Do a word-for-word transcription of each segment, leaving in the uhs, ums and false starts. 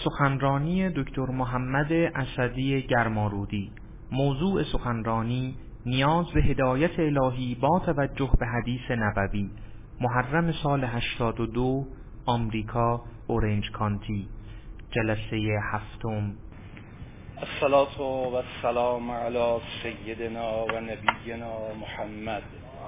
سخنرانی دکتر محمد اسدی گرمارودی. موضوع سخنرانی نیاز به هدایت الهی با توجه به حدیث نبوی. محرم سال هشتاد و دو، آمریکا، اورنج کانتی. جلسه هفتم. الصلاة و السلام علی سیدنا و نبینا محمد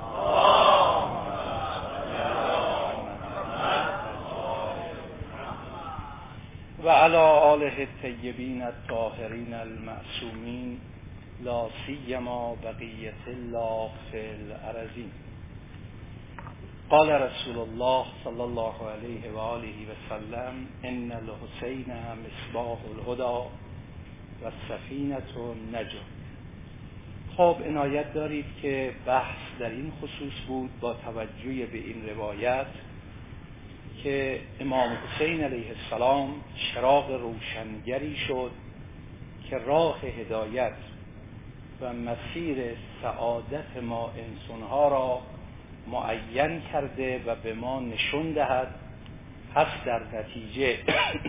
و علی آله الطیبین الطاهرین المعصومین، لا سیما بقیة الله فی الارضین. قال رسول الله صلی الله علیه و آله و سلم: ان الحسین مصباح الهدی و سفینة النجاة. خب عنایت دارید که بحث در این خصوص بود با توجه به این روایت که امام حسین علیه السلام چراغ روشنگری شد که راه هدایت و مسیر سعادت ما انسانها را معین کرده و به ما نشون دهد. پس در نتیجه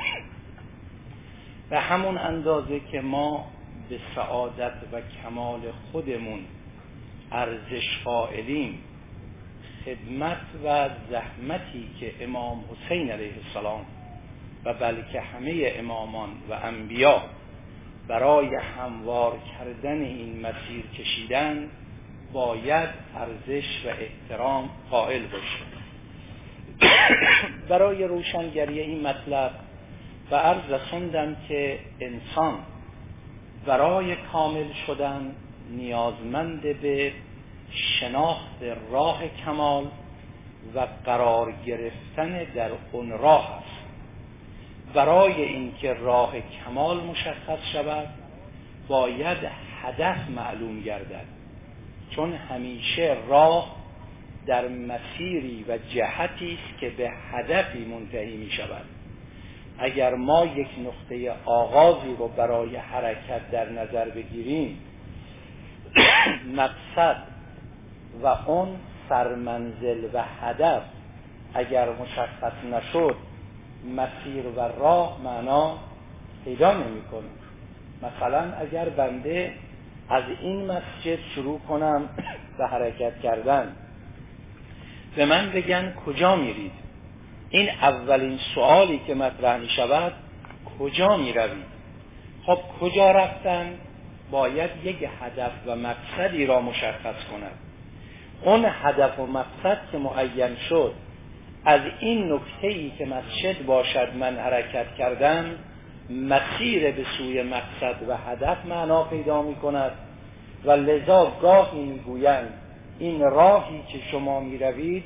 به همون اندازه که ما به سعادت و کمال خودمون ارزش قائلیم، خدمت و زحمتی که امام حسین علیه السلام و بلکه همه امامان و انبیا برای هموار کردن این مسیر کشیدن، باید ارزش و احترام قائل باشیم. برای روشنگری این مطلب و عرض رسوندم که انسان برای کامل شدن نیازمند به شناخت راه کمال و قرار گرفتن در اون راه است. برای اینکه راه کمال مشخص شود باید هدف معلوم گردد، چون همیشه راه در مسیری و جهتی است که به هدفی منتهی می شود. اگر ما یک نقطه آغازی رو برای حرکت در نظر بگیریم، مقصد و اون سرمنزل و هدف اگر مشخص نشد، مسیر و راه معنا پیدا نمی‌کنه. مثلا اگر بنده از این مسجد شروع کنم به حرکت کردن، به من بگن کجا میرید؟ این اولین سوالی که مطرح می شود، کجا می روید؟ خب کجا رفتن باید یک هدف و مقصدی را مشخص کند. اون هدف و مقصد که معین شد، از این نکته‌ای که مسجد باشد من حرکت کردم، مسیر به سوی مقصد و هدف معنا پیدا می کند و لذا گاهی می گویند این راهی که شما می روید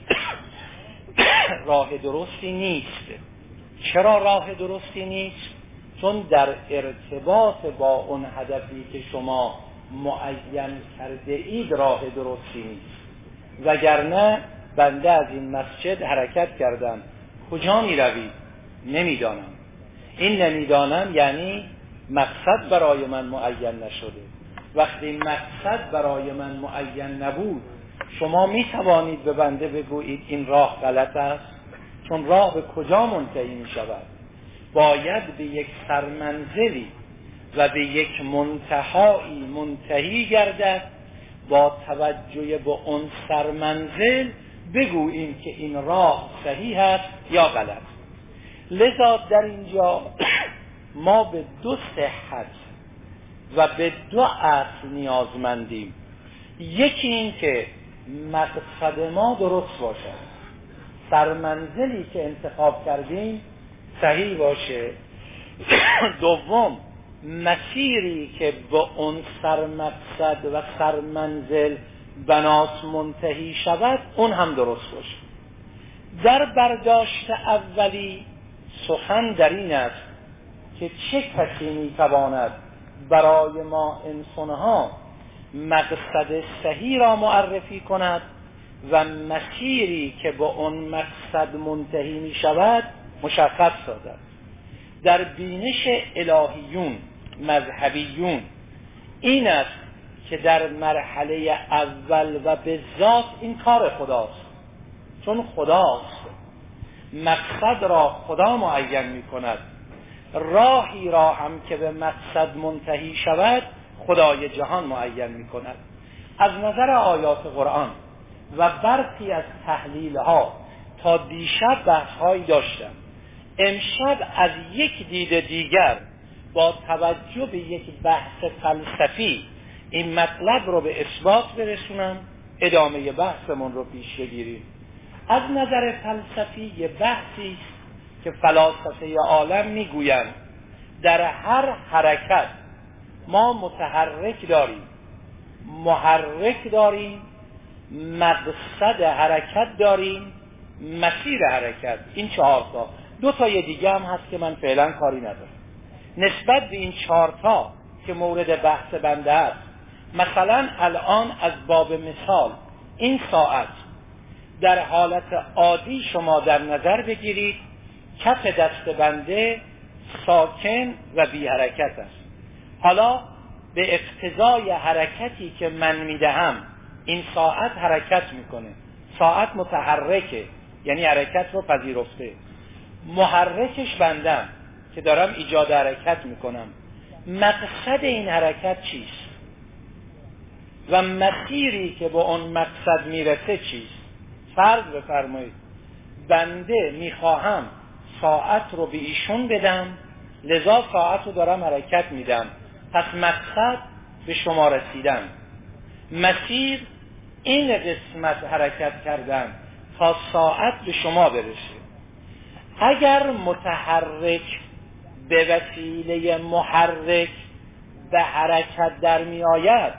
راه درستی نیست. چرا راه درستی نیست؟ چون در ارتباط با اون هدفی که شما معین کرده اید راه درستی نیست. وگرنه بنده از این مسجد حرکت کردم، کجا می روید؟ نمیدانم. این نمیدانم یعنی مقصد برای من معین نشده. وقتی مقصد برای من معین نبود، شما می توانید به بنده بگویید این راه غلط است، چون راه به کجا منتهی می شود؟ باید به یک سرمنزلی و به یک منتهایی منتهی گردد. با توجه به اون سرمنزل بگوییم که این راه صحیح است یا غلط. لذا در اینجا ما به دو صحت و به دو اصل نیازمندیم. یکی این که مقصد ما درست باشد، سرمنزلی که انتخاب کردیم صحیح باشه. دوم، مسیری که به اون سرمقصد و سرمنزل بناس منتهی شود اون هم درست باشه. در برداشت اولی سخن در این است که چه کسی میتواند برای ما انسانها مقصد صحیح را معرفی کند و مسیری که به اون مقصد منتهی می شود مشخص سازد. در بینش الهیون مذهبیون این است که در مرحله اول و به ذات این کار خداست، چون خداست. مقصد را خدا معین می کند راهی را هم که به مقصد منتهی شود خدای جهان معین می کند. از نظر آیات قرآن و برخی از تحلیل ها تا دیشب بحث هایی داشتم. امشب از یک دید دیگر با توجه به یک بحث فلسفی این مطلب رو به اثبات برسونم، ادامه بحثمون رو پیش بگیریم. از نظر فلسفی یه بحثی که فلاسفه عالم میگویند در هر حرکت ما متحرک داریم، محرک داریم، مقصد حرکت داریم، مسیر حرکت. این چهار تا. دو تا یه دیگه هم هست که من فعلا کاری ندارم. نسبت به این چهار تا که مورد بحث بنده است، مثلا الان از باب مثال این ساعت در حالت عادی شما در نظر بگیرید کف دست بنده ساکن و بی حرکت است. حالا به اقتضای حرکتی که من میدهم این ساعت حرکت میکنه. ساعت متحرکه، یعنی حرکت رو پذیرفته. محرکش بندم که دارم ایجاد حرکت میکنم. مقصد این حرکت چیست و مسیری که به اون مقصد میرسه چیست؟ فرض بفرمایید بنده میخواهم ساعت رو به ایشون بدم، لذا ساعت رو دارم حرکت میدم. پس مقصد به شما رسیدن، مسیر این قسمت حرکت کردن تا ساعت به شما برسه. اگر متحرک به وسیله محرک به حرکت در می آید،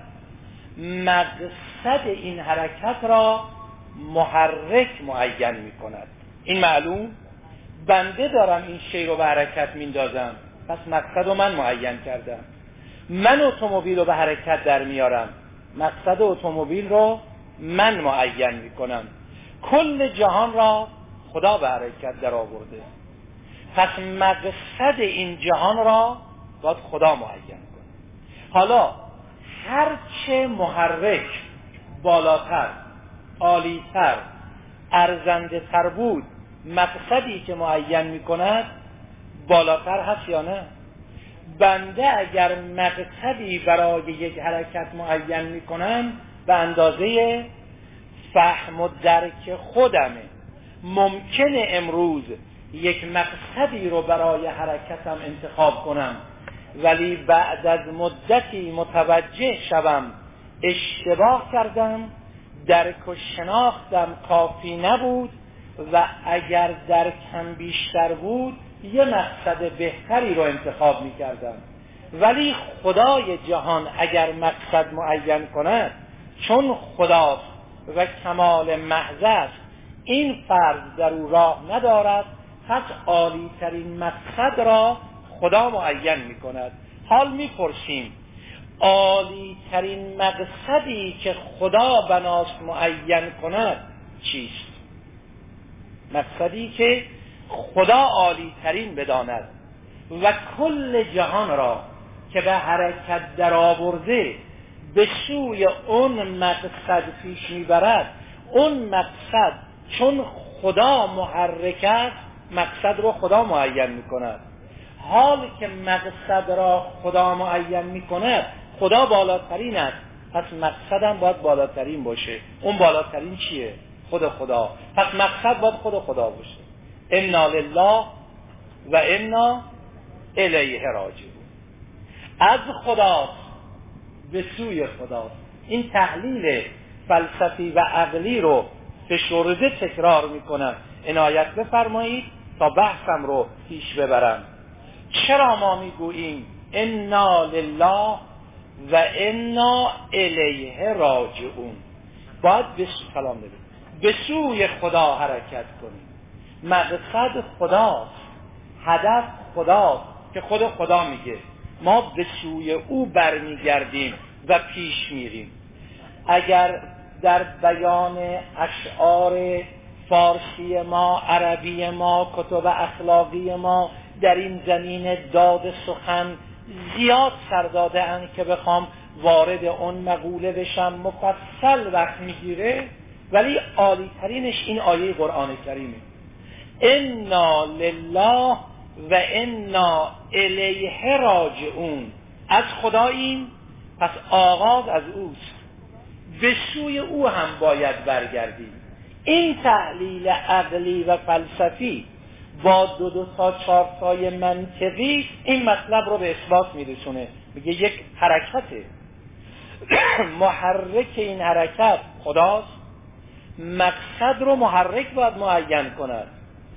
مقصد این حرکت را محرک معین می کند. این معلوم؟ بنده دارم این شی رو به حرکت می اندازم، پس مقصد رو من معین کردم. من اتومبیل رو به حرکت در میارم، مقصد اتومبیل رو من معین می کنم. کل جهان را خدا به حرکت در آورده، پس مقصد این جهان را باید خدا معین کنه. حالا هرچه محرک بالاتر، عالیتر، ارزنده تر بود، مقصدی که معین می کند بالاتر هست یا نه؟ بنده اگر مقصدی برای یک حرکت معین می کنم به اندازه فهم و درک خودمه. ممکنه امروز یک مقصدی رو برای حرکتم انتخاب کنم، ولی بعد از مدتی متوجه شوم اشتباه کردم، درک و شناختم کافی نبود و اگر درکم بیشتر بود یه مقصد بهتری رو انتخاب می کردم. ولی خدای جهان اگر مقصد معین کند، چون خداست و کمال محض است، این فرض در او راه ندارد، پس عالی ترین مقصد را خدا معین می کند. حال می پرسیم عالی ترین مقصدی که خدا بناست معین کند چیست؟ مقصدی که خدا عالی ترین بداند و کل جهان را که به حرکت در آورده به سوی اون مقصد پیش میبرد. اون مقصد چون خدا محرک است، مقصد رو خدا معین میکند. حال که مقصد را خدا معین میکند، خدا بالاترین است، پس مقصدم باید بالاترین باشه. اون بالاترین چیه؟ خود خدا. پس مقصد باید خود خدا باشه. انا لله و انا الیه راجعون. از خداست به سوی خداست. این تحلیل فلسفی و عقلی رو فشرده تکرار میکنم، عنایت بفرمایید تا بحثم رو پیش ببرم. چرا ما میگوییم انا لله و انا الیه راجعون؟ باید به سلام بدیم، به سوی خدا حرکت کنیم. مقصد خداست، هدف خداست که خود خدا میگه ما به سوی او برمیگردیم و پیش میریم. اگر در بیان اشعار فارسی ما، عربی ما، کتب اخلاقی ما در این زمین داد سخن زیاد سر داده اند که بخوام وارد اون مقوله بشم، مفصل وقت میگیره، ولی عالی ترینش این آیه قرآن کریمه. انا لله و انا الیه راجعون، از خداییم پس آغاز از اوست، به سوی او هم باید برگردیم. این تحلیل عقلی و فلسفی با دو دو تا چهار تای منطقی این مطلب رو به اثبات میرسونه. میگه یک حرکته، محرک این حرکت خداست، مقصد رو محرک باید معین کند.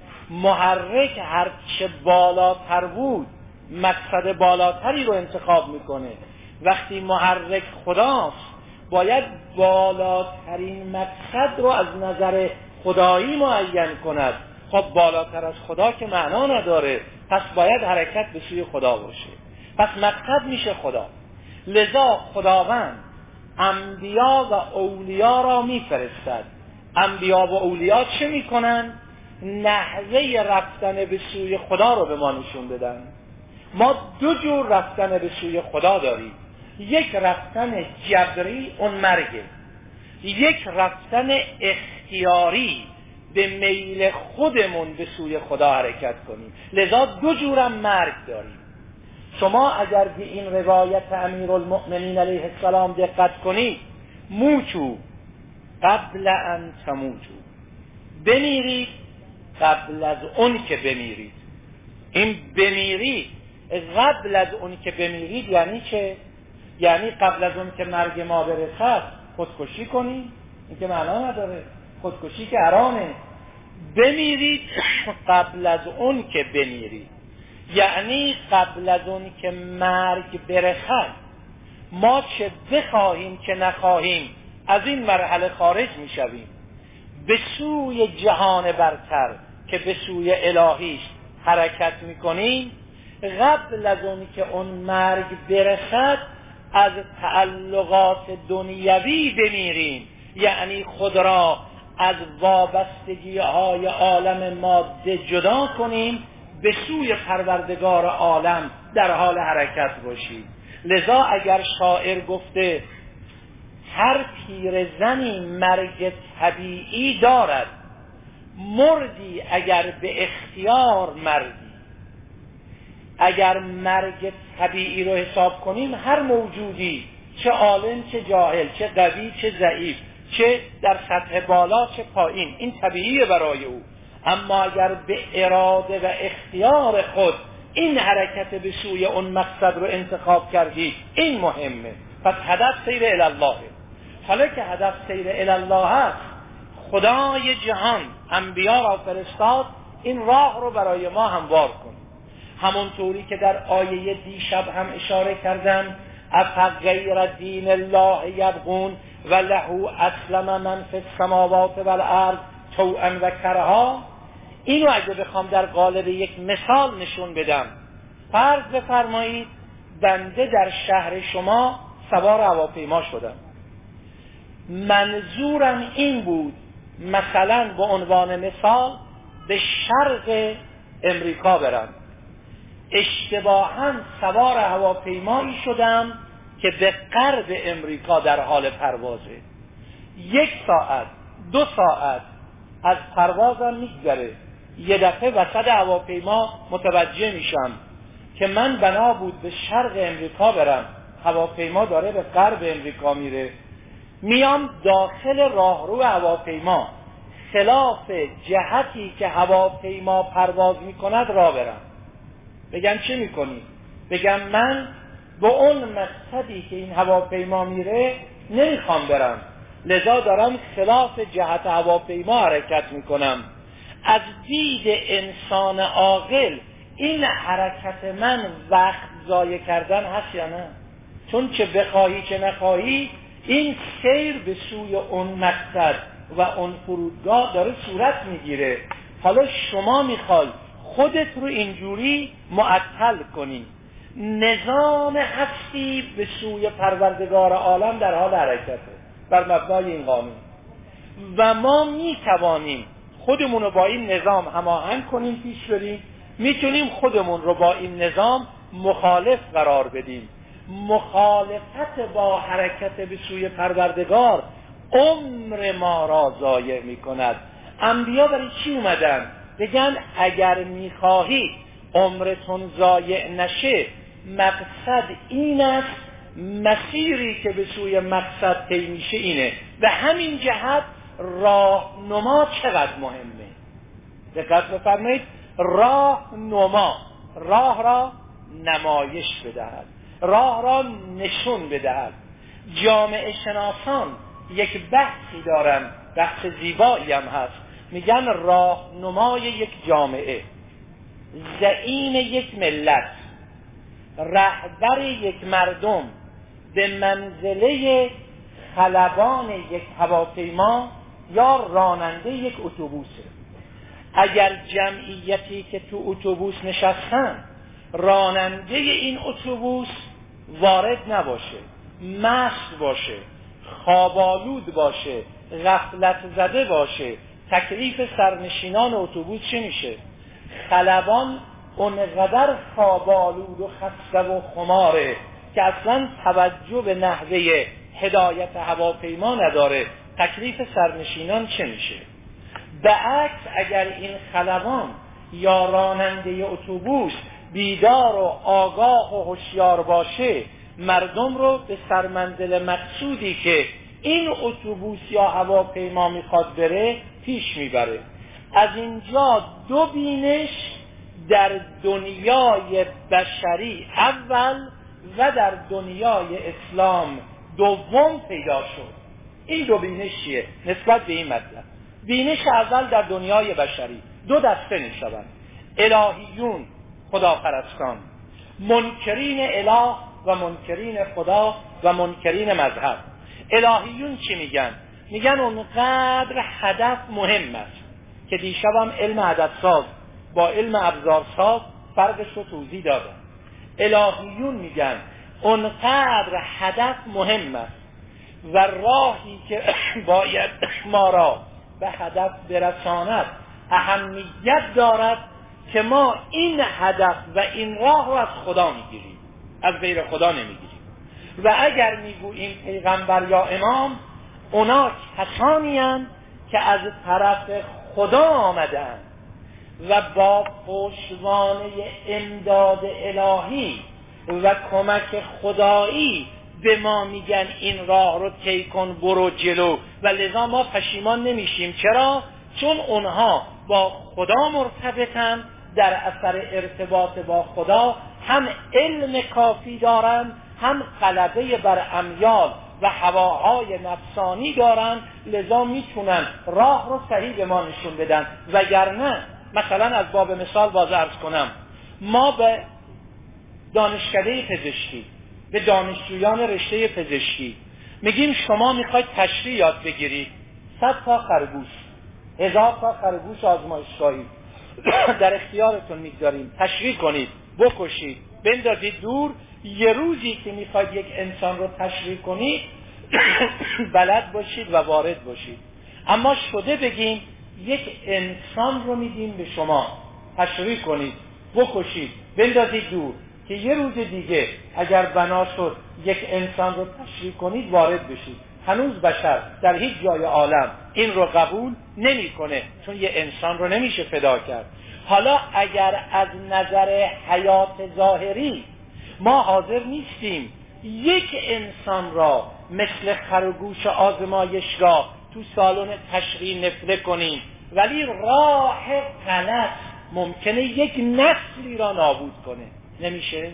محرک هرچه بالاتر بود مقصد بالاتری رو انتخاب میکنه. وقتی محرک خداست باید بالاترین مقصد رو از نظر خدایی معین کند. خب بالاتر از خدا که معنا نداره، پس باید حرکت به سوی خدا باشه. پس مقصد میشه خدا. لذا خداوند انبیا و اولیا را میفرستد. انبیا و اولیا چه میکنن؟ نحوه رفتن به سوی خدا رو به ما نشون بدن. ما دو جور رفتن به سوی خدا داریم. یک رفتن جبری، اون مرگه. یک رفتن اختیاری، به میل خودمون به سوی خدا حرکت کنیم. لذا دو جورم مرگ داریم. شما اگر به این روایت امیرالمؤمنین علیه السلام دقت کنید، موتو قبل ان تموتو، بمیرید قبل از اون که بمیرید. این بمیرید قبل از اون که بمیرید یعنی چه؟ یعنی قبل از اون که مرگ ما برسد خودکشی کنید؟ این که معنا نداره. خودکشی که حرامه. بمیرید قبل از اون که بمیرید، یعنی قبل از اون که مرگ برسد ما چه بخواهیم که نخواهیم از این مرحله خارج میشویم، به سوی جهان برتر که به سوی الهیش حرکت میکنیم. قبل از اون که اون مرگ برسد از تعلقات دنیوی بمیریم، یعنی خود را از وابستگی های عالم ماده جدا کنیم، به سوی پروردگار عالم در حال حرکت باشیم. لذا اگر شاعر گفته هر پیرزنی مرگ طبیعی دارد، مردی اگر به اختیار مردی. اگر مرگ طبیعی رو حساب کنیم، هر موجودی، چه عالم چه جاهل، چه قوی چه ضعیف، چه در سطح بالا چه پایین، این طبیعیه برای او. اما اگر به اراده و اختیار خود این حرکت به سوی اون مقصد رو انتخاب کردی، این مهمه. پس هدف سیر الله. حالا که هدف سیر الله هست، خدای جهان انبیا را فرستاد این راه رو برای ما هموار کن. همونطوری که در آیه دیشب هم اشاره کردم، افغیر دین الله یبغون و له اسلم من فی السماوات والارض طوعا و کرها. اینو اگه بخوام در قالب یک مثال نشون بدم، فرض بفرمایید بنده در شهر شما سوار هواپیما شدم. منظورم این بود مثلا به عنوان مثال به شرق امریکا برم، اشتباها سوار هواپیمایی شدم که به غرب امریکا در حال پروازه. یک ساعت دو ساعت از پروازم میگذره، یه دفعه وسط هواپیما متوجه میشم که من بنا بود به شرق امریکا برم، هواپیما داره به غرب امریکا میره. میام داخل راهرو هواپیما، خلاف جهتی که هواپیما پرواز میکند را برم. بگم چه میکنی؟ بگم من به اون مقصدی که این هواپیما میره نمیخوام برم، لذا دارم خلاف جهت هواپیما حرکت میکنم. از دید انسان عاقل این حرکت من وقت ضایع کردن هست یا نه؟ چون چه بخواهی چه نخواهی این سیر به سوی اون مقصد و اون فرودگاه داره صورت میگیره. حالا شما میخوای خودت رو اینجوری معطل کنی. نظام هستی به سوی پروردگار عالم در حال حرکته بر مبنای این قانون، و ما میتوانیم خودمون رو با این نظام هماهنگ کنیم پیش بریم، میتونیم خودمون رو با این نظام مخالف قرار بدیم. مخالفت با حرکت به سوی پروردگار عمر ما را ضایع میکند. انبیا برای چی اومدن؟ بگن اگر میخواهید عمرتون ضایع نشه، مقصد این است، مسیری که به سوی مقصد طی میشه اینه. به همین جهت راهنما چقدر مهمه. دقت بفرمایید، راهنما راه را نمایش بدهد، راه را نشون بدهد. جامعه شناسان یک بحثی دارن، بحث زیبایی هم هست، میگن راهنمای یک جامعه، زعیم یک ملت، رهبر یک مردم به منزله خلبان یک هواپیما یا راننده یک اتوبوسه. اگر جمعیتی که تو اتوبوس نشستن راننده این اتوبوس وارد نباشه، مست باشه، خوابالود باشه، غفلت زده باشه، تکلیف سرنشینان اتوبوس چه میشه؟ خلبان اونقدر خوابالود و خسته و خماره که اصلا توجه به نحوه هدایت هواپیما نداره، تکلیف سرنشینان چه میشه؟ به عکس اگر این خلبان یا راننده اتوبوس بیدار و آگاه و هوشیار باشه، مردم رو به سرمنزل مقصودی که این اتوبوس یا هواپیما میخواد بره پیش میبره. از اینجا دو بینش در دنیای بشری اول و در دنیای اسلام دوم پیدا شد. این دو بینش چیه نسبت به این مطلب؟ بینش اول در دنیای بشری دو دسته میشوند: الهیون، خداپرستان، منکرین اله و منکرین خدا و منکرین مذهب. الهیون چی میگن؟ میگن اونقدر هدف مهم است که دیشبم علم عددساز با علم ابزارساز فرقش رو توضیح دادم. الهیون میگن اونقدر هدف مهم است و راهی که باید ما را به هدف برساند اهمیت دارد که ما این هدف و این راه رو از خدا میگیریم، از غیر خدا نمیگیریم. و اگر میگوییم پیغمبر یا امام، اونا کسانی هستند که از طرف خدا آمدند و با پشتوانه امداد الهی و کمک خدایی به ما میگن این راه رو طی کن، برو جلو، و لذا ما پشیمان نمیشیم. چرا؟ چون اونها با خدا مرتبطن، در اثر ارتباط با خدا هم علم کافی دارن، هم غلبه بر امیال و هواهای نفسانی دارن، لذا میتونن راه رو صحیح به ما نشون بدن. وگرنه مثلا از باب مثال باز عرض کنم، ما به دانشکده پزشکی، به دانشجویان رشته پزشکی میگیم شما میخواید تشریح یاد بگیرید، صد تا خرگوش، هزار تا خرگوش آزمایشگاهی در اختیارتون میگذاریم، تشریح کنید، بکشید، بندازید دور. یه روزی که میخواید یک انسان رو تشریح کنید بلد باشید و وارد باشید. اما شده بگیم یک انسان رو میدیم به شما، تشریح کنید، بکشید، بندازید دور، که یه روز دیگه اگر بنا شد یک انسان رو تشریح کنید وارد بشید. هنوز بشر در هیچ جای عالم این رو قبول نمیکنه، چون یه انسان رو نمیشه فدا کرد. حالا اگر از نظر حیات ظاهری ما حاضر نیستیم یک انسان را مثل خرگوش آزمایشگاه تو سالن تشریح نفله کنیم، ولی راه غلط ممکنه یک نسلی را نابود کنه، نمیشه؟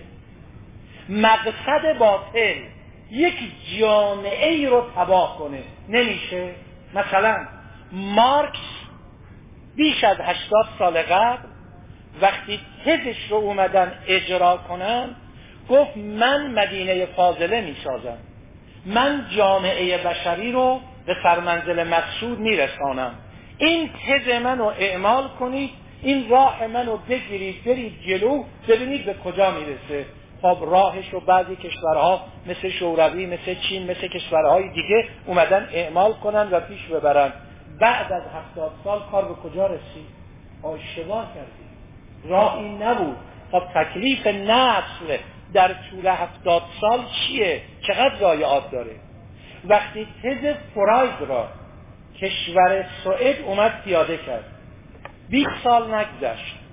مقصد باطل یک جامعه ای رو تباه کنه، نمیشه؟ مثلا مارکس بیش از هشتاد سال قبل وقتی تزش رو اومدن اجرا کنن گفت من مدینه فاضله میسازم، من جامعه بشری رو به سرمنزل مقصود میرسانم، این تز منو اعمال کنید، این راه منو بگیرید، برید جلو، ببینید به کجا میرسه. خب راهش رو بعضی کشورها مثل شوروی، مثل چین، مثل کشورهای دیگه اومدن اعمال کنن و پیش ببرن. بعد از هفتاد سال کار به کجا رسید؟ اشتباه کردید، راه این نبود. خب تکلیف نسل در طول هفتاد سال چیه؟ چقدر ضایعات داره؟ وقتی تز فروید را کشور سوئد اومد پیاده کرد، بیست سال نگذشت،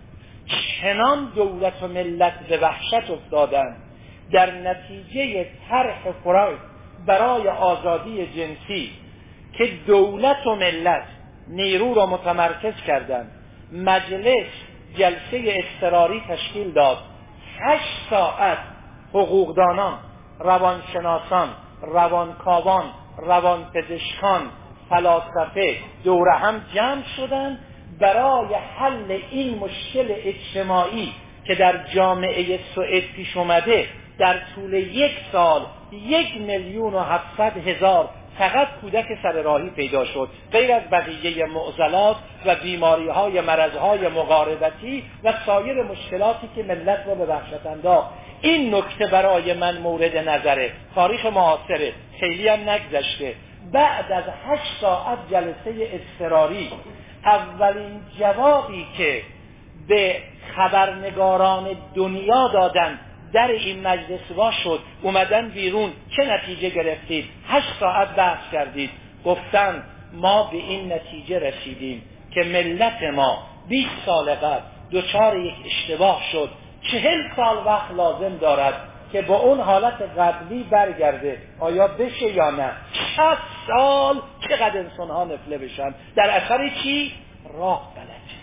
چنان دولت و ملت به وحشت افتادند در نتیجه طرح فروید برای آزادی جنسی که دولت و ملت نیرو را متمرکز کردند. مجلس جلسه اضطراری تشکیل داد. هشت ساعت حقوقدانان، روانشناسان، روانکاوان، روانپزشکان، فلاسفه دور هم جمع شدند برای حل این مشکل اجتماعی که در جامعه سوئد پیش اومده. در طول یک سال یک میلیون و هفتصد هزار فقط کودک سر راهی پیدا شد، غیر از بقیه معضلات و بیماری های مرض های مقاربتی و سایر مشکلاتی که ملت را به وحشت انداخت. این نکته برای من مورد نظره. تاریخ معاصره، خیلی هم نگذشته. بعد از هشت ساعت جلسه اضطراری اولین جوابی که به خبرنگاران دنیا دادن در این مجلس وا شد، اومدن بیرون چه نتیجه گرفتید؟ هشت ساعت بحث کردید. گفتن ما به این نتیجه رسیدیم که ملت ما بیست سال قبل دچار یک اشتباه شد، چهل سال وقت لازم دارد که با اون حالت قبلی برگرده. آیا بشه یا نه؟ شصت سال چقدر انسان ها نفله بشن در اثر چی؟ راه غلطه،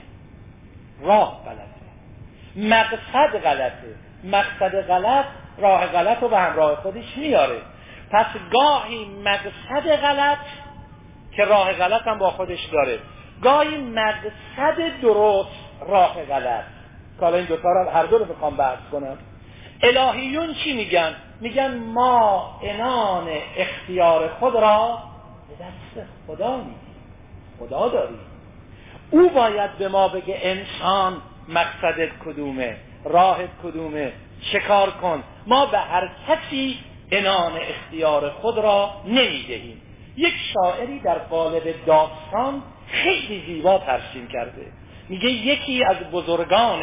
راه غلطه، مقصد غلطه. مقصد غلط راه غلط رو به همراه خودش میاره. پس گاهی مقصد غلط که راه غلط هم با خودش داره، گاهی مقصد درست راه غلط. که حالا این دوتا رو هر دو رو بخوام بحث کنم. الهیون چی میگن؟ میگن ما عنان اختیار خود را به دست خدا میدیم، خدا داریم. او باید به ما بگه انسان مقصدت کدومه، راهت کدومه، چه کار کن. ما به هر کسی عنان اختیار خود را نمیدهیم. یک شاعری در قالب داستان خیلی زیبا ترسیم کرده. میگه یکی از بزرگان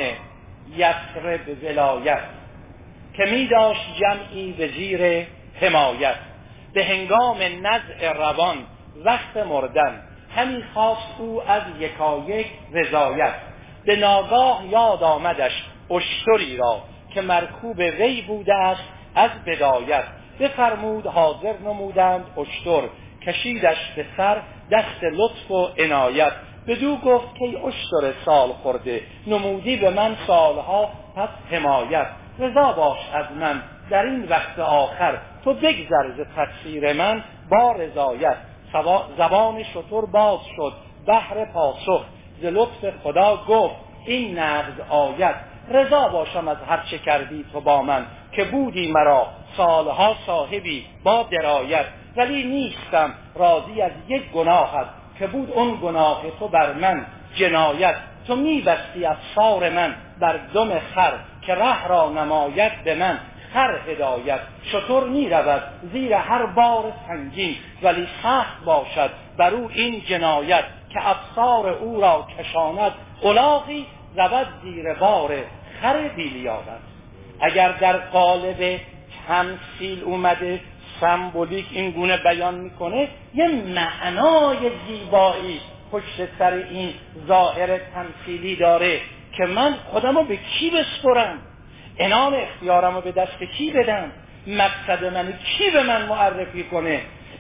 یثرب ولایت که می داشت جمعی به زیر حمایت، به هنگام نزع روان وقت مردن همی خواست او از یکایک رضایت. به ناگاه یاد آمدش اشتری را که مرکوب وی بوده است از بدایت. بفرمود حاضر نمودند اشتر، کشیدش به سر دست لطف و عنایت. بدو گفت که اشتر سال خورده، نمودی به من سالها پس حمایت. رضا باش از من در این وقت آخر، تو بگذر ز تقصیر من با رضایت. زبان شتر باز شد بهر پاسخ، ز لطف خدا گفت این نغز آیت. رضا باشم از هر چه کردی تو با من، که بودی مرا سالها صاحبی با درایت. ولی نیستم راضی از یک گناهت، که بود اون گناه تو بر من جنایت. تو میبستی از سار من بر دم خر، که ره را نماید به من خر هدایت. شتر می رود زیر هر بار سنگین، ولی سخت باشد بر او این جنایت. که افسار او را کشاند الاغی، رود زیر بار خر بیلیاقت. اگر در قالب تمثیل اومده سمبولیک این گونه بیان میکنه، یه معنای زیبایی پشت سر این ظاهر تمثیلی داره که من خودمو به کی بسپرم، عنان اختیارمو به دست کی بدم، مقصد من کی به من معرفی کنه.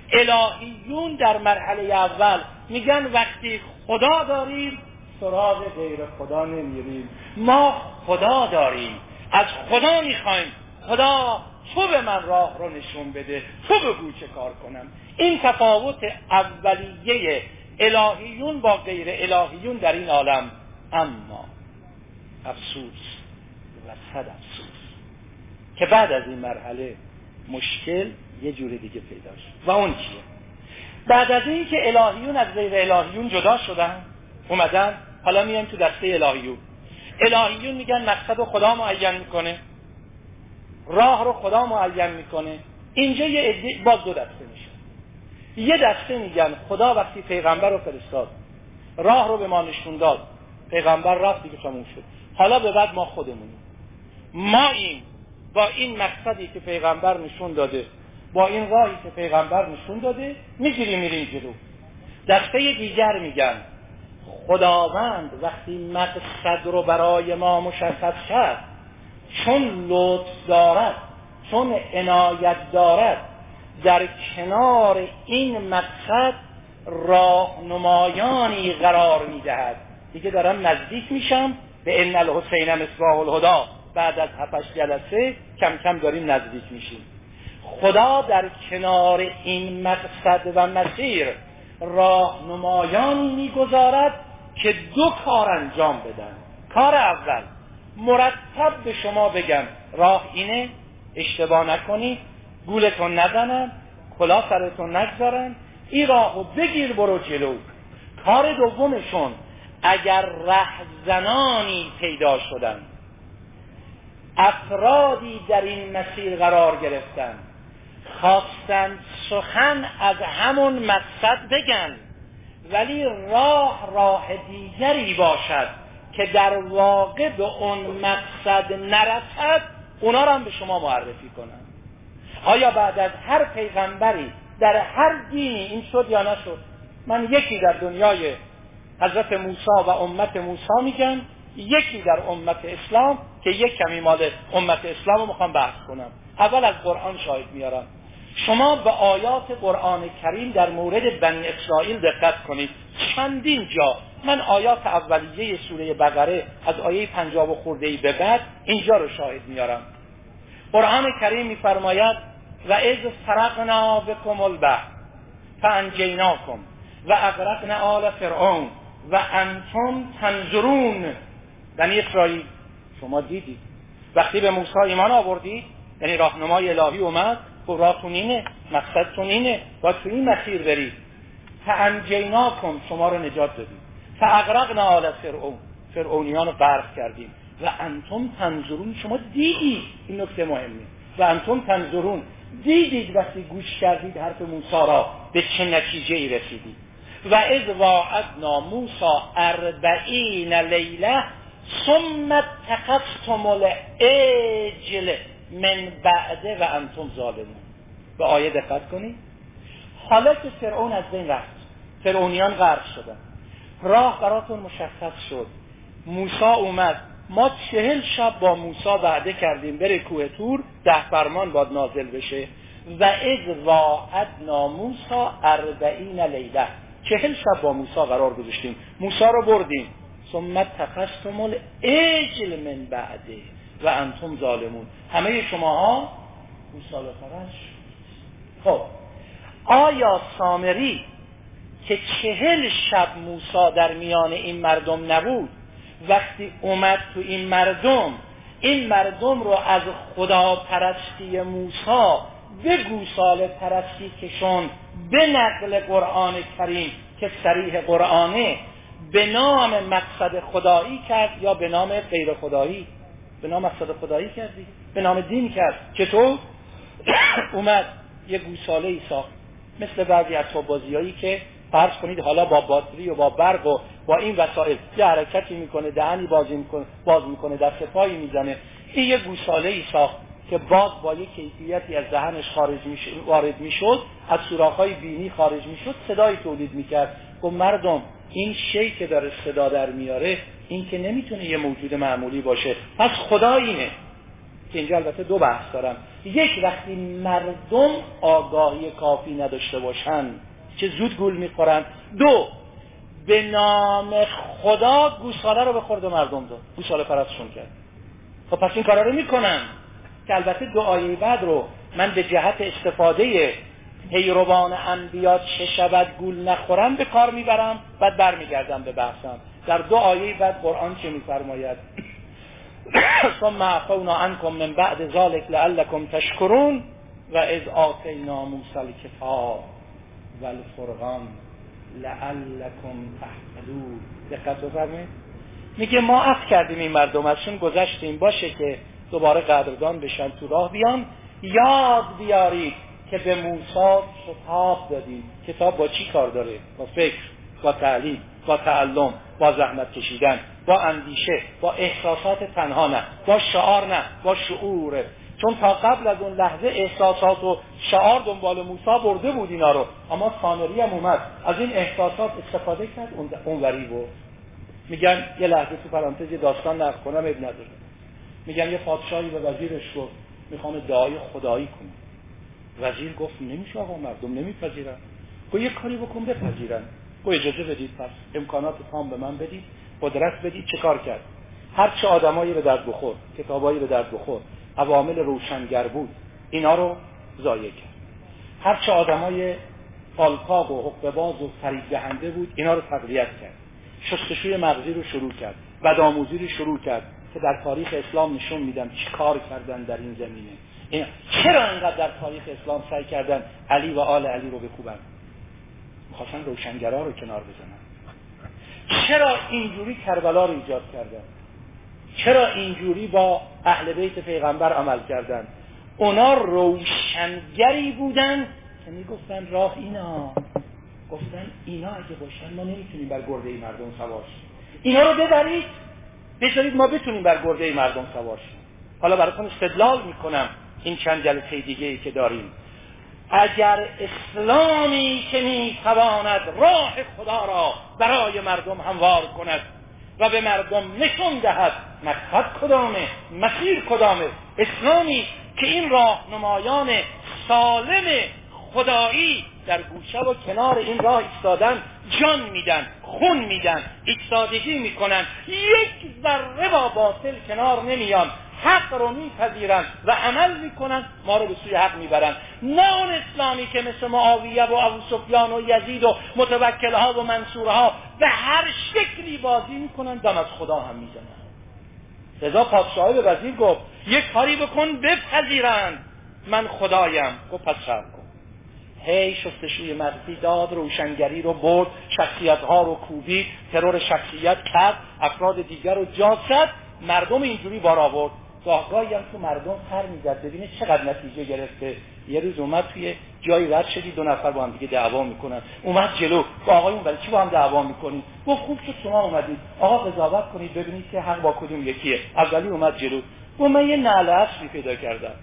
الهیون در مرحله اول میگن وقتی خدا داریم سراغ غیر خدا نمیریم. ما خدا داریم، از خدا میخوایم خدا تو به من راه رو نشون بده، تو بگو چه کار کنم. این تفاوت اولیه الهیون با غیر الهیون در این عالم. اما افسوس و صد افسوس که بعد از این مرحله مشکل یه جور دیگه پیدا شد. و اون چیه؟ بعد از این که الهیون از غیر الهیون جدا شدن، اومدن حالا میان تو دسته الهیون. الهیون میگن مقصد خدا معین میکنه، راه رو خدا معین میکنه. اینجا یه عده باز دو دسته میشه. یه دسته میگن خدا وقتی پیغمبر رو فرستاد، راه رو به ما نشون داد، پیغمبر رفت دیگه تموم شد، حالا به بعد ما خودمونیم، ما این با این مقصدی که پیغمبر نشون داده، با این راهی که پیغمبر نشون داده میگیریم میریم جلو. دسته دیگر میگن خداوند وقتی مقصد رو برای ما مشخص کرد، چون لطف دارد، چون عنایت دارد، در کنار این مقصد راهنمایانی قرار میدهد. دیگه دارم نزدیک میشم به ان الحسین مصباح الهدی. بعد از هفتش جلسه کم کم داریم نزدیک میشیم. خدا در کنار این مقصد و مسیر راهنمایانی میگذارد که دو کار انجام بدن. کار اول، مرتب به شما بگن راه اینه، اشتباه نکنید، گولتون نزنن، کلاه سرتون نگذارن، این راهو بگیر برو جلو. کار دومشون، اگر رهزنانی پیدا شدن، افرادی در این مسیر قرار گرفتن، خواستن سخن از همون مقصد بگن ولی راه راه دیگری باشد که در واقع به اون مقصد نرسد، اونا رو هم به شما معرفی کنن. آیا بعد از هر پیغمبری در هر دینی این شد یا نشد؟ من یکی در دنیای حضرت موسی و امت موسی میگم، یکی در امت اسلام که یک کمی مال امت اسلام رو میخوام بحث کنم. اول از قرآن شاهد میارم. شما به آیات قرآن کریم در مورد بنی اسرائیل دقت کنید. چندین جا من آیات اولیه سوره بقره از آیه پنجاه و خورده‌ای به بعد اینجا رو شاهد میارم. قرآن کریم میفرماید و اذ فرقنا بكم البحر فانجیناکم و اغرقنا آل فرعون و انتم تنظرون. بنی اسرائیل شما دیدید وقتی به موسی ایمان آوردید، یعنی راهنمای الهی اومد گفت راهتون اینه، مقصدتون اینه، باید تو این مسیر برید. فانجیناکم، شما رو نجات دادیم. فاغرقنا آل فرعون، فرعونیان رو غرق کردیم. و انتم تنظرون، شما دیدید، این نکته مهمه. و انتم تنظرون، دیدید وقتی گوش کردید حرف موسی را به چه نتیجه ای رسیدید. و اذ واعدنا موسی اربعین لیله ثم اتخذتم العجل من بعد و انتم ظالمون. به آیه دقت کنید. حالا که فرعون از بین رفت، فرعونیان غرق شدن، راه براتون مشخص شد، موسی اومد، ما چهل شب با موسی وعده کردیم بره کوه طور، ده فرمان باید نازل بشه. و اذ واعدنا موسی اربعین لیله، چهل شب با موسی قرار گذاشتیم، موسی رو بردیم. ثم اتخذتم العجل من بعده و انتم ظالمون، همه شماها گوساله پرست. خب آیا سامری که چهل شب موسی در میان این مردم نبود، وقتی اومد تو این مردم، این مردم رو از خدا پرستی موسی به گوساله پرستی کشون، به نقل قرآن کریم که صریح قرآنه، به نام مقصد خدایی کرد یا به نام غیر خدایی؟ به نام مقصد خدایی کردی، به نام دین کرد. چطور؟ اومد یه گوساله ای ساخت، مثل بعضی از بازیایی که فرض کنید حالا با باتری و با برق و با این وسایل یه حرکتی میکنه، دهنی بازی میکنه، باز میکنه، دست پایی میزنه. این یه گوساله ای ساخت که باز با یک کیفیتی از دهنش خارج میشه، وارد میشد، از سوراخ‌های بینی خارج میشد، صدای تولید میکرد. گفت مردم این شی که داره صدا در میاره، این که نمیتونه یه موجود معمولی باشه، پس خدا اینه. که اینجا البته دو بحث دارم. یک، وقتی مردم آگاهی کافی نداشته باشن چه زود گول میخورن. دو، به نام خدا گوساله رو به خورد مردم داد، گوساله پرستشون کرد. خب پس این کارا رو میکنن که البته دو آیه بعد رو من به جهت استفاده پیروان انبیا چه شود گول نخورم به کار میبرم، بعد برمیگردم به بحثم. در دو آیه بعد قرآن چه میفرماید؟ ثم عفونا عنكم من بعد ذلك لعلكم تشكرون و اذ آتینا موسی الکتاب والفرقان لعلكم تهتدون. دقت بفرمایید. میگه ما عفو کردیم این مردم، ازشون گذشتیم، باشه که دوباره قدردان بشن، تو راه بیان. یاد بیارید که به موسی کتاب دادیم. کتاب با چی کار داره؟ با فکر، با تعلیم، با تعلم، با زحمت کشیدن، با اندیشه، با احساسات تنها نه، با شعار نه، با شعور. چون تا قبل از اون لحظه احساسات و شعار دنبال موسی برده بود اینا رو، اما سامری هم اومد از این احساسات استفاده کرد اونوری بود. میگن یه لحظه تو پرانتز یه داستان نقل کنم ابن نداره. میگن یه پادشاهی به وزیرش گفت میخوام دعای خدایی کنم. وزیر گفت نمیشه آقا، مردم نمیپذیرن. گفت یه کاری بکن بپذیرن. گفت اجازه بدید، پس امکانات تام به من بدید، قدرت بدید. چه کار کرد؟ هر چه آدمایی به درد بخور، کتابایی به درد بخور، عوامل روشنگر بود، اینا رو ضایع کرد. هر چه آدمای فالکاق و حقه‌باز و فریب دهنده بود، اینا رو تقویت کرد. شستشوی مغزی رو شروع کرد، بدآموزی رو شروع کرد که در تاریخ اسلام نشون میدم چی کار کردن در این زمینه. این چرا اینقدر در تاریخ اسلام سعی کردن علی و آل علی رو بکوبن؟ می‌خواستن روشنگرا رو کنار بزنن. چرا اینجوری کربلا رو ایجاد کردن؟ چرا اینجوری با اهل بیت پیغمبر عمل کردن؟ اونا روشنگری بودن که میگفتن راه اینا، گفتن اینا اگه باشن ما نمیتونیم بر گرده مردم سوار شیم، اینا رو ببرید بذارید ما بتونیم بر گرده مردم سوار شیم. حالا براتون استدلال میکنم این چند جلسه دیگه ای که داریم. اگر اسلامی که میتواند راه خدا را برای مردم هموار کند و به مردم نشون دهد مقصد کدامه، مسیر کدامه، اسلامی که این راهنمایان سالم خدایی در گوشه و کنار این راه ایستادن، جان میدن، خون میدن، ایستادگی میکنن، یک ذره با باطل کنار نمیان، حق رو میپذیرن و عمل میکنن، ما رو به سوی حق میبرن. نه اون اسلامی که مثل معاویه و ابو سفیان و یزید و متوکلها و منصورها به هر شکلی بازی میکنن، دم از خدا هم میزنن. لذا پادشاه به وزیر گفت یک کاری بکن بپذیرن من خدایم. گفت پس صبر کن. هی شستشوی مغزی داد، روشنگری رو برد، شخصیت ها رو کوبید، ترور شخصیت کرد، افراد دیگر رو جا زد، مردم اینجوری بار آورد. گاهگاهی هم تو مردم خر میزد ببینید چقدر نتیجه گرفته. یه روز اومد توی جایی رد شدی، دو نفر با هم دیگه دعوا میکنن، اومد جلو، با آقایون برای چی با هم دعوا میکنید؟ گفت خوب شد شما اومدید، آقا قضاوت کنید ببینید که حق با کدوم یکیه. اولی اومد جلو، گفت من یه نعل اصلی پیدا کردم.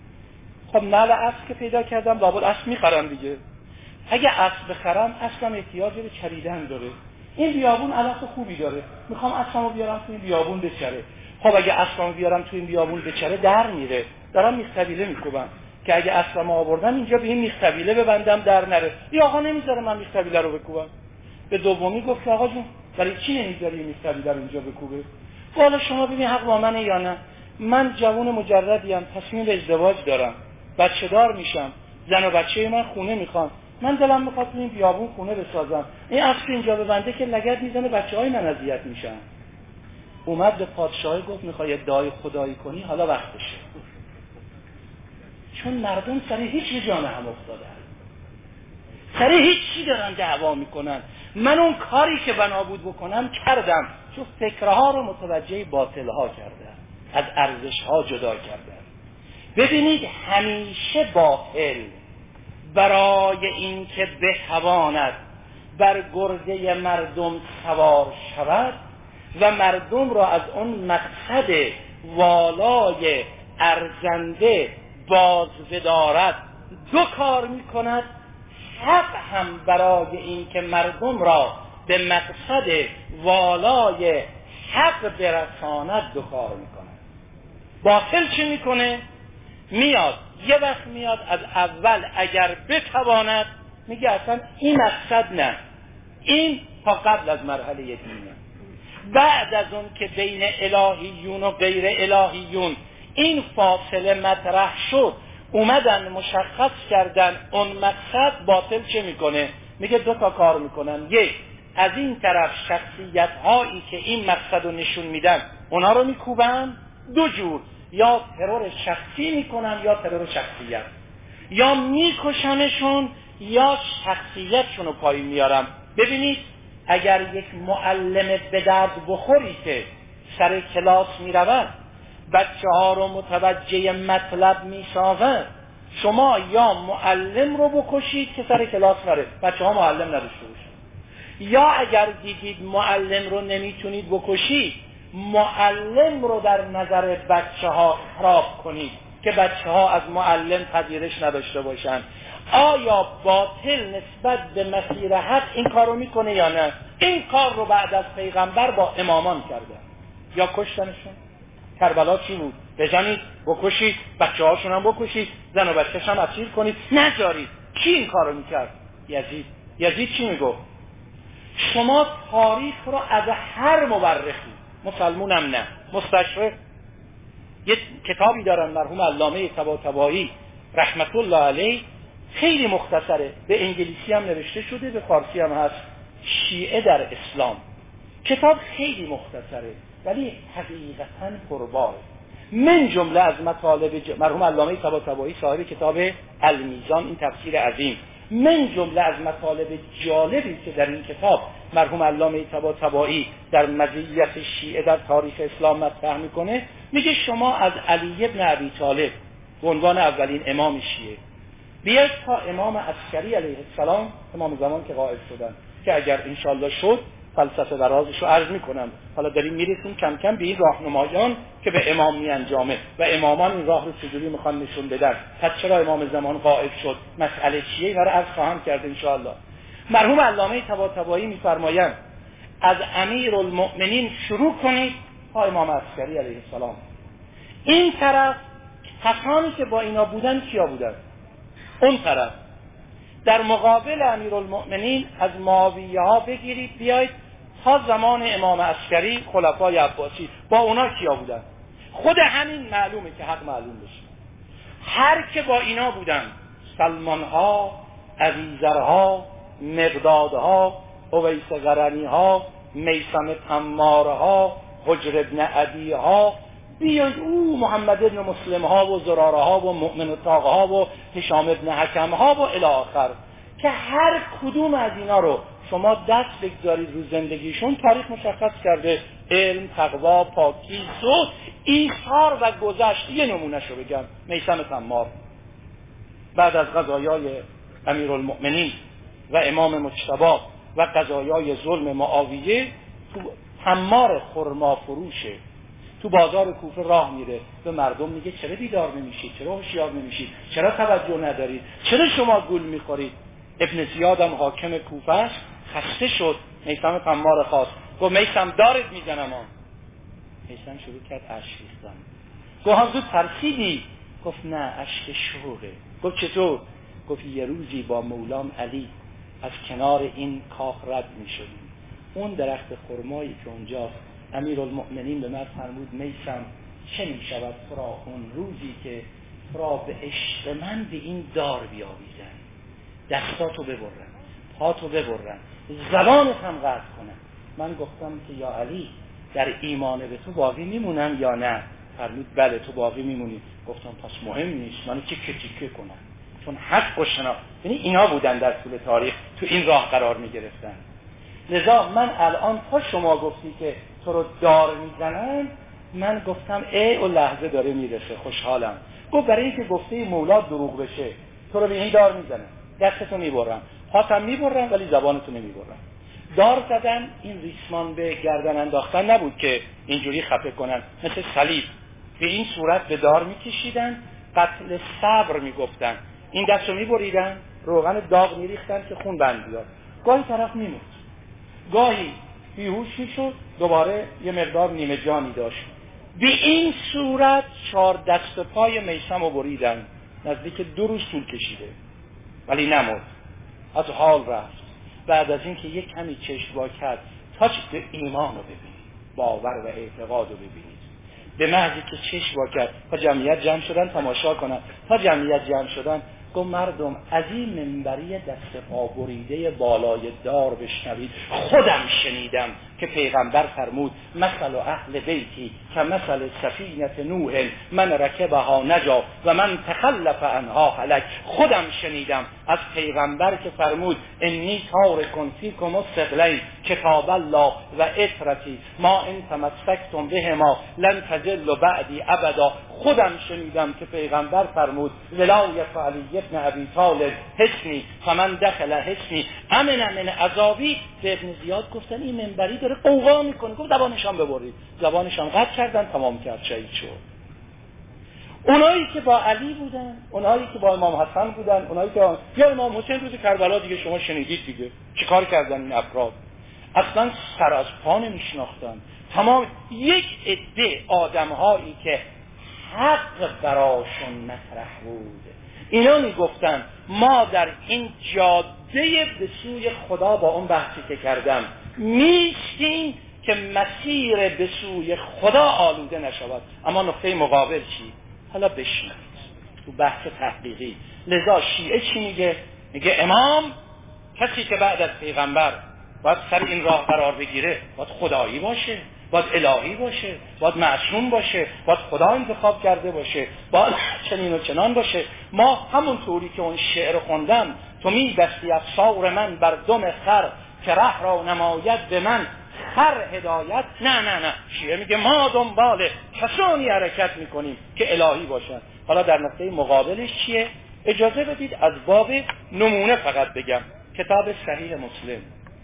خب نعل اصل که پیدا کردم لابد اصل میخرم دیگه. اگه اصل بخرم اصلا احتیاج به چریدن داره، این بیابون علف خوبی داره، میخوام اصلمو بیارم تو این بیابون بچره. خب اگه اصلمو بیارم تو این بیابون بچره در میره، دارم میخطبیله میکوبم که اگه اصلمو آوردم اینجا به این میخطبیله ببندم در نره. این آقا نمیذاره من میخطبیله رو بکوبم. به دومی گفت آقا جون برای چی نمیذاری میخطبیله رو اینجا بکوبه؟ والا شما ببین حق با منه یا نه؟ من جوون مجردیم، تصمیم به ازدواج دارم، بچه دار میشم، زن و بچه من خونه میخوان، من دلم میخواد تو این بیابون خونه بسازم، این اصل اینجا ببنده که لگد میزنه بچه های من اذیت میشن. اومد به پادشاهی گفت میخوای ادعای خدایی کنی، حالا وقتشه. چون مردم سر هیچ جان هم افتادن، سر هیچی دارن دعوا میکنن. من اون کاری که بنا بود بکنم کردم، چون فکرها رو متوجه باطلها کردم، از ارزشها جدا کردم. ببینید همیشه باطل برای این که بتواند بر گرده مردم سوار شود و مردم را از اون مقصد والای ارزنده باز بدارد، دو کار میکند. حق هم برای این که مردم را به مقصد والای حق برساند دو کار میکند. باطل چی میکنه؟ میاد یه وقت میاد از اول اگر بتواند میگه اصلا این مقصد نه، این تا قبل از مرحله دینه. بعد از اون که بین الهیون و غیر الهیون این فاصله مطرح شد، اومدن مشخص کردن اون مقصد، باطل چه میکنه؟ میگه دو تا کار میکنن. یک، از این طرف شخصیت هایی که این مقصد رو نشون میدن اونا رو میکوبن. دو جور، یا ترور شخصی میکنن یا ترور شخصیت، یا میکشنشون یا شخصیتشون رو پایین میارم. ببینید اگر یک معلم به درد بخوری که سر کلاس میرود، بچه ها رو متوجه مطلب میسازد، شما یا معلم رو بکشید که سر کلاس نره، بچه ها معلم نداشته باشن، یا اگر دیدید معلم رو نمیتونید بکشید، معلم رو در نظر بچه ها خراب کنید که بچه ها از معلم پذیرش نداشته باشن. آیا باطل نسبت به مسیر حق این کارو میکنه یا نه؟ این کار رو بعد از پیغمبر با امامان کردن یا کشتنشون. کربلا چی بود؟ بزنید، بکشید، بچه هاشون هم بکشید، زن و بچه‌ش هم اسیر کنید، نذارید. کی این کارو میکرد؟ یزید. یزید چی میگفت؟ شما تاریخ رو از هر مورخی، مسلمونم نه، مستشرق، یه کتابی دارن مرحوم علامه طباطبایی رحمت الله علیه، خیلی مختصره، به انگلیسی هم نوشته شده، به فارسی هم هست، شیعه در اسلام. کتاب خیلی مختصره ولی حقیقتاً پرباره. من جمله از مطالب ج... مرحوم علامه طباطبایی صاحب کتاب المیزان، این تفسیر عظیم، من جمله از مطالب جالبی که در این کتاب مرحوم علامه طباطبایی در مزیت شیعه در تاریخ اسلام مطرح میکنه، میگه شما از علی ابن ابی طالب به عنوان اولین امام شیعه بیاید تا امام عسکری علیه السلام، امام زمان که قائل شدن، که اگر انشالله شد فلسفه و رازش رو عرض میکنم. حالا داریم میرسیم کم کم به این راهنمایان که به امام میانجامه و امامان این راه رو چجوری میخوان نشون بدن. پس چرا امام زمان قائل شد، مسئله چیه، اینا رو عرض خواهم کرد انشالله. مرحوم علامه طباطبایی میفرمایند از امیرالمؤمنین شروع کنید تا امام عسکری علیه السلام. این طرف کسانی که با اینا بودن کیا بودن؟ اون طرف در مقابل امیرالمؤمنین از معاویه ها بگیرید بیایید تا زمان امام عسکری خلفای عباسی، با اونا کیا بودن؟ خود همین معلومه که حق معلوم بشه. هر که با اینا بودن، سلمان ها، ابیذر ها، مقداد ها، اویس قرنی ها، میثم تمار ها، حجر ابن عدی ها، بیاید او محمد ابن مسلم ها و زراره ها و مؤمن طاق ها و هشام ابن حکم ها و الی آخر، که هر کدوم از اینا رو شما دست بگذارید رو زندگیشون، تاریخ مشخص کرده علم، تقوا، پاکی، زهد، ایثار و گذشت. یه نمونه شو بگم، میثم تمار بعد از قضایای امیرالمؤمنین و امام مجتبی و قضایای ظلم معاویه، تو تمار خرما فروشه تو بازار کوفه راه میره، به مردم میگه چرا بیدار نمیشید، چرا هوشیار نمیشید، چرا توجه ندارید، چرا شما گول میخورید. ابن زیاد هم حاکم کوفه است، خسته شد، میثم تمار خواست، گفت میثم دارت میزنم. آن میثم شروع کرد اشک ریختن. گفت هم زود ترسیدی؟ گفت نه، اشک شوقه. گفت چطور؟ گفت یه روزی با مولام علی از کنار این کاخ رد میشدیم، اون درخت خرمایی که اونجاست، امیرالمؤمنین به من فرمود میثم چه می شود فرا اون روزی که فرا به عشق من به این دار بیاویزن، دستاتو ببرن، پاتو ببرن، زبانت هم قطع کنن. من گفتم که یا علی در ایمان به تو باقی میمونم یا نه؟ فرمود بله تو باقی میمونی. گفتم پس مهم نیست، منو تیکه تیکه کنن، چون حق و شنا. یعنی اینا بودن در طول تاریخ تو این راه قرار میگرفتن. لذا من الان تا شما گفتی که تو رو دار میزنن، من گفتم ای او لحظه داره میرسه، خوشحالم. گفت برای اینکه گفته مولا دروغ بشه تو رو به این دار میزنن، دستتو میبرن، پاتم میبرن ولی زبانتو نمیبرن. دار زدن این ریسمان به گردن انداختن نبود که اینجوری خفه کنن، مثل صلیب به این صورت به دار میکشیدن، قتل صبر میگفتن. این دستو میبریدن، روغن داغ میریختن که خون بند بیاد. گاهی طرف میموت، گاهی بیهوش میشد، دوباره یه مقدار نیمه جانی داشت. به این صورت چهار دست پای میثم رو بریدن، نزدیک دو روز طول کشیده ولی نمرد، از حال رفت. بعد از اینکه یک کمی چشم وا کرد تا چه ایمان رو ببینید، باور و اعتقاد رو ببینید، به محضی که چشم وا کرد تا جمعیت جمع شدن تماشا کنن، تا جمعیت جمع شدن گفت مردم از این منبری دست پا بریده بالای دار بشنوید. خودم شنیدم که پیغمبر فرمود مثل اهل بیتی که مثل سفینه نوح من رکبها نجا و من تخلف عنها هلک. خودم شنیدم از پیغمبر که فرمود انی تارک فیکم الثقلین کتاب الله و اطرتی ما ان تمسکتم بهما لن تضلوا بعدی ابدا. خودم شنیدم که پیغمبر فرمود ولایت علی ابن ابی طالب حسنی فمن دخل حسنی امن من عذابی. به ابن زیاد گفتن این منبری داره قوقا میکنه، گفت زبانشان ببرید. زبانشان قطع کردن، تمام کرد، شهید شد. اونایی که با علی بودن، اونایی که با امام حسن بودن، اونایی که با... یا امام حسین روز کربلا دیگه شما شنیدید دیگه چیکار کردن این افراد. اصلا سر از پا نمیشناختن. تمام یک عده آدم‌هایی که حق براشون مطرح بود، اینا میگفتن ما در این جاده به سوی خدا با اون بحثی که کردم میشیم که مسیر به سوی خدا آلوده نشود. اما نقطه مقابل چی؟ حالا بشنوید تو بحث تحقیقی. لذا شیعه چی میگه؟ میگه امام کسی که بعد از پیغمبر باید سر این راه قرار بگیره باید خدایی باشه، باید الهی باشه، باید معصوم باشه، باید خدا انتخاب کرده باشه، باید چنین و چنان باشه. ما همون طوری که اون شعر خوندم تو می بستی افسار من بر دم خر که ره را نماید به من خر هدایت. نه نه نه، شیعه میگه ما دنبال کسانی حرکت میکنیم که الهی باشن. حالا در نقطه مقابلش چیه؟ اجازه بدید از باب نمونه فقط بگم. کتاب صحیح مسلم،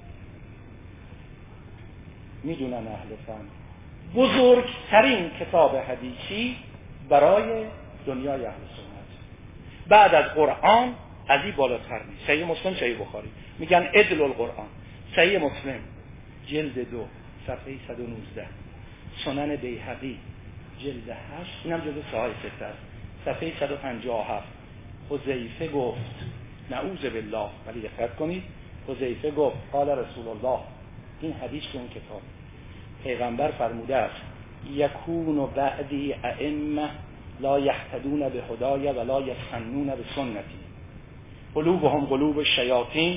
میدونن اهل فن، بزرگترین کتاب حدیثی برای دنیای اهل سنت بعد از قرآن علی بالاتر نیست. صحیح مسلم، صحیح بخاری میگن عدل القرآن. صحیح مسلم جلد دو صفحه صد و نوزده، سنن بیهقی جلد هشت، اینم جلد صحیح سته است، صفحه صد و پنجاه و هفت. حذیفه گفت، نعوذ بالله، ولی دقت کنید، حذیفه گفت قال رسول الله، این حدیث که اون کتاب پیغمبر فرموده است یکون بعدی ائمه لا یهتدون به هدای ولا یسنون به سنتی قلوبهم قلوب الشیاطین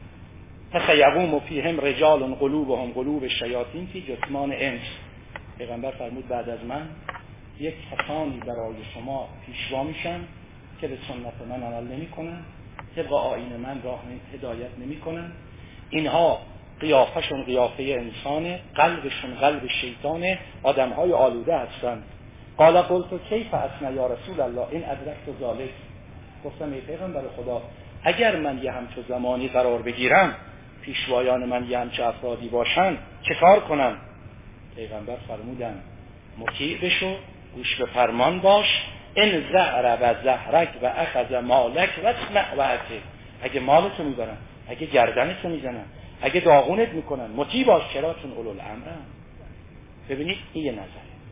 فسیقوم فیهم رجال قلوبهم قلوب الشیاطین فی جسمان انس. پیغمبر فرمود بعد از من یک کسانی برای شما پیشوا میشن که به سنت من عمل نمی کنن، طبق آیین من راه هدایت نمی کنن. اینها قیافشون قیافه انسانه، قلبشون قلب شیطانه، آدمهای آلوده هستن. قال قلت کیف اسنا یا رسول الله این ادرکت ذالک. گفتم ای پیغمبر خدا اگر من یه همچو زمانی قرار بگیرم، پیشوایان من یه همچو افرادی باشن، چه کار کنم؟ پیغمبر فرمودن مطیع بشو، گوش به فرمان باش. ان زهر و زهرک و اخذ مالک و اسمع و اطیع. اگه مالتو میبرن، اگه گردنتو میزنن، اگه داغونت میکنن، مطیع باش. چرا؟ چون اولوالامرن. ببینید این یه نظره.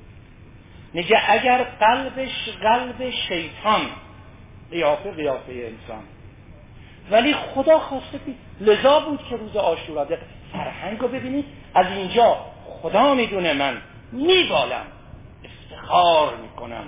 میگه اگر قلبش قلب شیطان، قیافه قیافه انسان، ولی خدا خواسته بید. لذا بود که روز عاشورا فرهنگو ببینید، از اینجا خدا میدونه من میبالم، افتخار میکنم،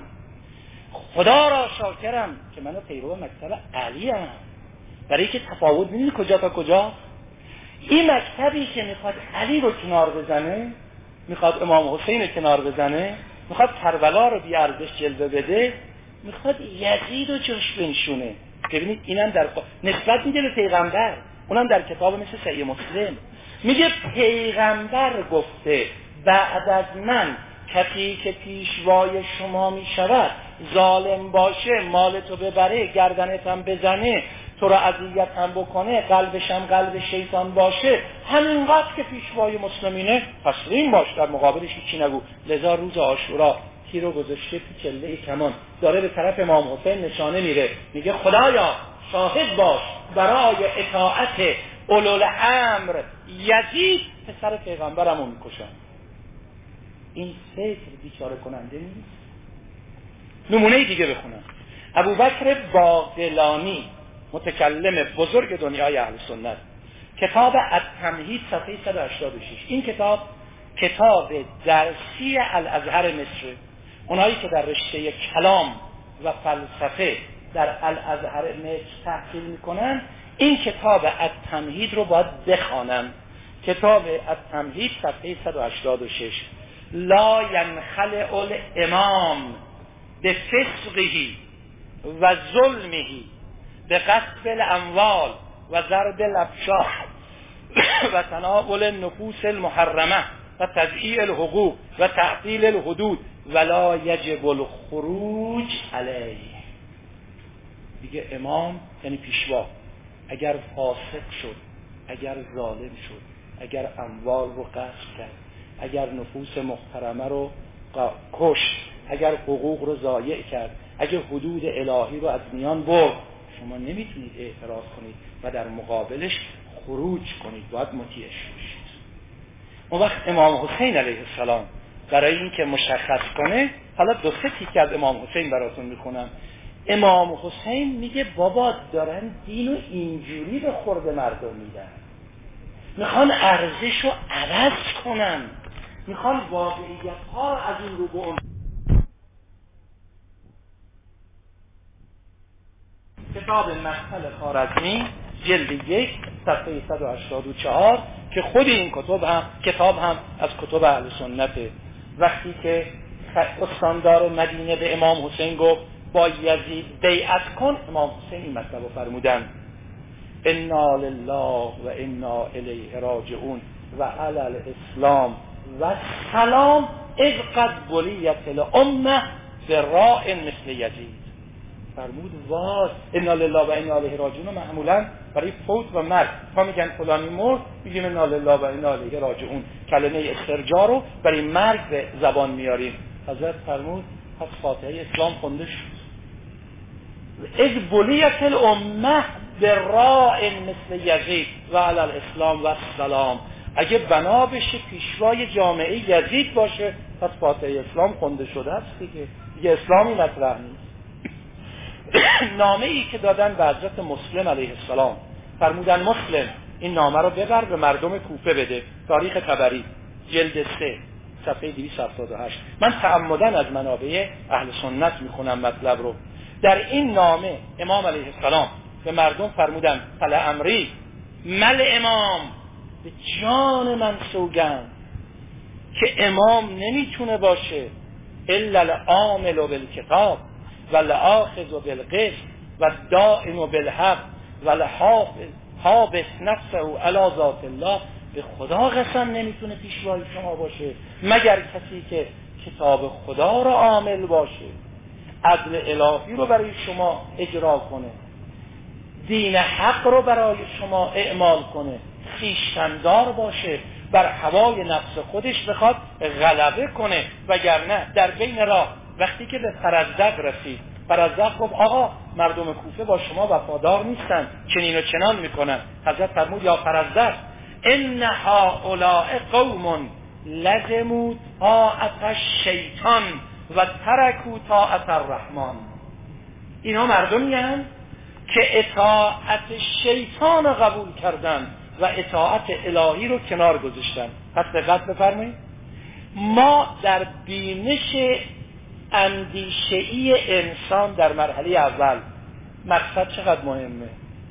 خدا را شاکرم که منو پیرو مکتب علی ام. برای که تفاوت ببینید کجا تا کجا. این مکتبی که میخواد علی رو کنار بزنه، میخواد امام حسین رو کنار بزنه، میخواد کربلا رو بی ارزش جلوه بده، میخواد یزید رو جاش بنشونه. ببینید اینم در نسبت میده به پیغمبر، اونم در کتاب مثل صحیح مسلم میگه پیغمبر گفته بعد از من کسی که پیشوای شما میشود ظالم باشه، مالتو ببره، گردنت هم بزنه، تو رو اذیت هم بکنه، قلبش هم قلب شیطان باشه، همینقدر که پیشوای مسلمینه تسلیم باش، در مقابلش هیچی نگو. لذا روز عاشورا تیرو گذاشته تو چله کمان، داره به طرف امام حسین نشانه میره، میگه خدایا شاهد باش برای اطاعت اولوالامر یزید پسر پیغمبرمو میکشن. این فکر بیچاره کننده نیست؟ نمونه دیگه بخونم. ابوبکر باقلانی، متکلم بزرگ دنیای اهل سنت، کتاب التمهید صفحه صد و هشتاد و شش. این کتاب کتاب درسی الازهر مصر، اونایی که در رشته کلام و فلسفه در الازهر مصر تحصیل میکنن این کتاب التمهید رو باید بخوانن. کتاب التمهید صفحه صد و هشتاد و شش. لا ینخلع الامام بفسقه و ظلمه بغصب الاموال و ضرب الابشار و تناول النفوس المحرمه و تضییع الحقوق و تعطیل الحدود ولا یجب الخروج علیه. دیگه امام یعنی پیشوا اگر فاسق شد، اگر ظالم شد، اگر اموال رو غصب کرد، اگر نفوس محترمه رو کشت، اگر حقوق رو ضایع کرد، اگه حدود الهی رو از میان برد شما نمیتونید اعتراض کنید و در مقابلش خروج کنید، باید مطیعش باشید. اون وقت امام حسین علیه السلام برای اینکه مشخص کنه، حالا دو سه تیکه از امام حسین براتون میخونم. امام حسین میگه بابا دارن دینو اینجوری به خورد مردم میدن، میخوان ارزش رو عوض کنن، میخوان واقعیت ها از این رو به اون. کتاب مقتل خوارزمی جلد یک صفحه صد و هشتاد و چهار که خود این کتاب هم کتاب هم از کتب اهل سنته. وقتی که استاندار مدینه به امام حسین گفت با یزید بیعت کن، امام حسین این مطلب رو فرمودن: انا لله و انا الیه راجعون و علی الاسلام و سلام اذ قد بلیت الامه براء مثل یزید. فرمود وای انا لله و انا الیه راجعون معمولا برای فوت و مرگ ما میگن فلانی مرد، میگیم انا لله و انا الیه راجعون، کلمه استرجاع رو برای مرگ به زبان میاریم. حضرت فرمود پس فاتحه اسلام خونده شد. اذ بلیت الامه براء مثل یزید و علی الاسلام و السلام. اگه بنا بشه پیشوای جامعه یزید باشه پس فاتحه اسلام خونده شده است دیگه، دیگه اسلامی مطرح نیست. نامه ای که دادن به حضرت مسلم علیه السلام، فرمودن مسلم این نامه رو ببر به مردم کوفه بده، تاریخ طبری جلد سه صفحه دویست و هفتاد و هشت. من تعمدن از منابع اهل سنت میخونم مطلب رو. در این نامه امام علیه السلام به مردم فرمودن فل امری مل امام، به جان من سوگند که امام نمیتونه باشه الا العامل بالکتاب و الآخذ بالقسط و الدائم بالحق و الحافظ حابس نفسه علی ذات الله. به خدا قسم نمیتونه پیشوای شما باشه مگر کسی که کتاب خدا رو عامل باشه، عدل الهی رو برای شما اجرا کنه، دین حق رو برای شما اعمال کنه، خویشتندار باشه، بر هوای نفس خودش بخواد غلبه کنه. وگرنه در بین راه وقتی که به فرزدق رسید، فرزدق گفت آقا مردم کوفه با شما وفادار نیستن، چنین و چنان میکنن. حضرت فرمود یا فرزدق ان هؤلاء قوم لزموا طاعت الشیطان و ترکوا طاعت الرحمن. اینا مردمی هستند که اطاعت شیطان قبول کردن و اطاعت الهی رو کنار گذاشتن. پس دقت بفرمایید، ما در بینش اندیشه‌ای انسان در مرحله اول مقصد چقدر مهمه،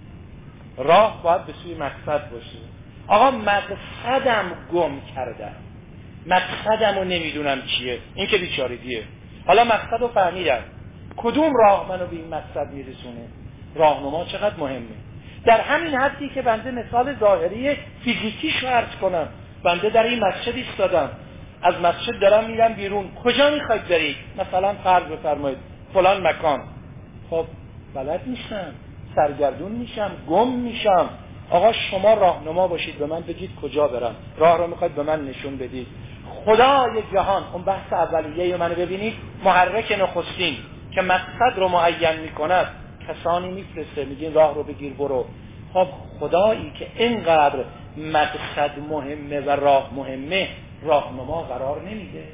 راه باید به سوی مقصد باشه. آقا مقصدم گم کردم، مقصدم رو نمیدونم چیه، این که بیچارگیه. حالا مقصد رو فهمیدم، کدوم راه منو به این مقصد میرسونه؟ راهنما چقدر مهمه. در همین حدی که بنده مثال ظاهری فیزیکیش رو عرض کنم، بنده در این مسجد ایستادم، از مسجد دارم میرم بیرون، کجا میخواید برید؟ مثلا فرض بفرمایید فلان مکان. خب بلد نیستم، سرگردون میشم، گم میشم. آقا شما راهنما باشید، به من بگید کجا برم، راه رو میخواید به من نشون بدید. خدای جهان، اون بحث اولیه منو ببینید، محرک نخستین که مقصد رو معین میکند کسانی میفرسته، میگین راه رو بگیر برو. خب خدایی که اینقدر مقصد مهمه و راه مهمه، راهنما قرار نمیده؟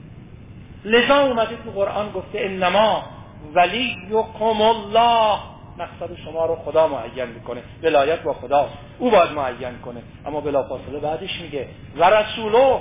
لذا اومده تو قرآن گفته انما ولیکم الله، مقصد شما رو خدا معین میکنه، ولایت با خداست، او باید معین کنه. اما بلافاصله بعدش میگه و رسوله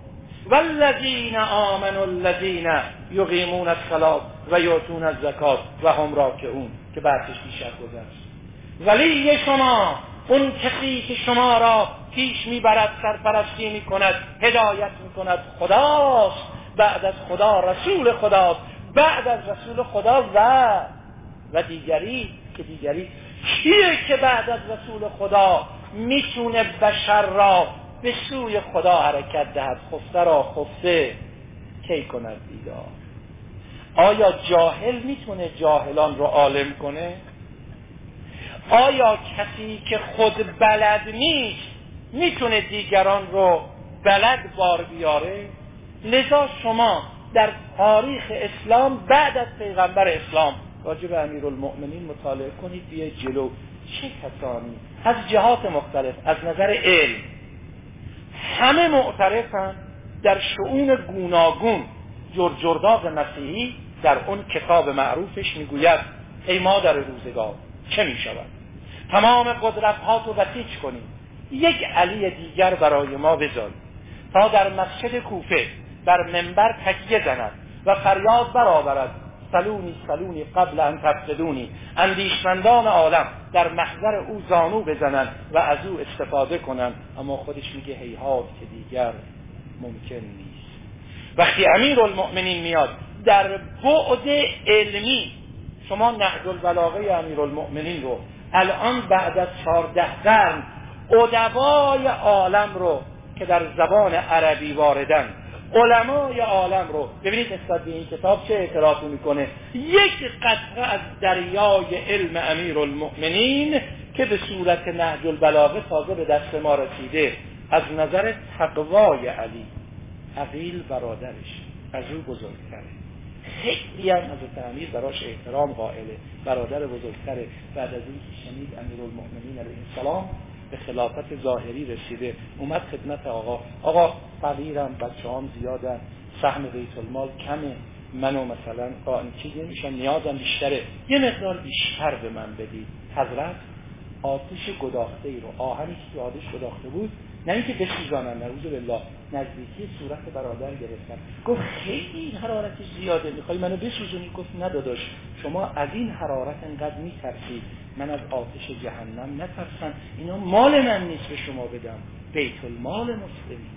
والذین آمنوا الذین یقیمون الصلاة و یؤتون الزکات و هم راکعون، که بعدش پیش گذشت. ولی شما اون کسی که شما را پیش میبرد، سرپرستی میکند، هدایت میکند خداست، بعد از خدا رسول خداست، بعد از رسول خدا و و دیگری که دیگری کیه که بعد از رسول خدا میتونه بشر را به سوی خدا حرکت دهد، خفته را خفته کی کند بیدار؟ آیا جاهل میتونه جاهلان رو عالم کنه؟ آیا کسی که خود بلد نیست میتونه دیگران رو بلد بار بیاره؟ لذا شما در تاریخ اسلام بعد از پیغمبر اسلام راجع به امیرالمؤمنین مطالعه کنید بیاید جلو. چه کسانی از جهات مختلف از نظر علم همه معترفن در شؤون گوناگون. جرجرداغ مسیحی در اون کتاب معروفش میگوید ای مادر روزگار چه میشود؟ تمام قدرت ها تو بسیج کنیم، یک علی دیگر برای ما بذار تا در مسجد کوفه بر منبر تکیه زند و فریاد برآورد سلونی سلونی قبل ان تفسدونی. اندیشمندان عالم در محضر او زانو بزنند و از او استفاده کنند، اما خودش میگه هیهات که دیگر ممکن نیست. وقتی امیرالمؤمنین میاد در بعد علمی، شما نهج البلاغه امیرالمؤمنین رو الان بعد از چهارده قرن ادبای عالم رو که در زبان عربی واردن، علمای عالم رو ببینید نسبت به این کتاب چه اعترافی میکنه. یک قطره از دریای علم امیرالمؤمنین که به صورت نهج البلاغه تازه به دست ما رسیده، از نظر تقوای علی، عقیل برادرش از او بزرگتره، خیلی هم حضرت امیر براش احترام قائله، برادر بزرگتره. بعد از این که شنید امیرالمؤمنین علیه السلام به خلافت ظاهری رسیده، اومد خدمت آقا. آقا فقیرم، بچه‌هام زیادن، سهم بیت المال کمه، منو مثلا قائم چیزی میشم، نیازم بیشتره، یه مقدار بیشتر به من بدید. حضرت آتش گداخته ای رو، آهنی که آتش گداخته بود، نه اینکه بسوزانن، نعوذ بالله، نزدیکی صورت برادر گرفتن. گفت خیلی این حرارتش زیاده، میخوای منو بسوزونی؟ گفت نه داداش، شما از این حرارت انقدر میترسید، من از آتش جهنم نترسم، اینا مال من نیست به شما بدم، بیت المال مسلمین.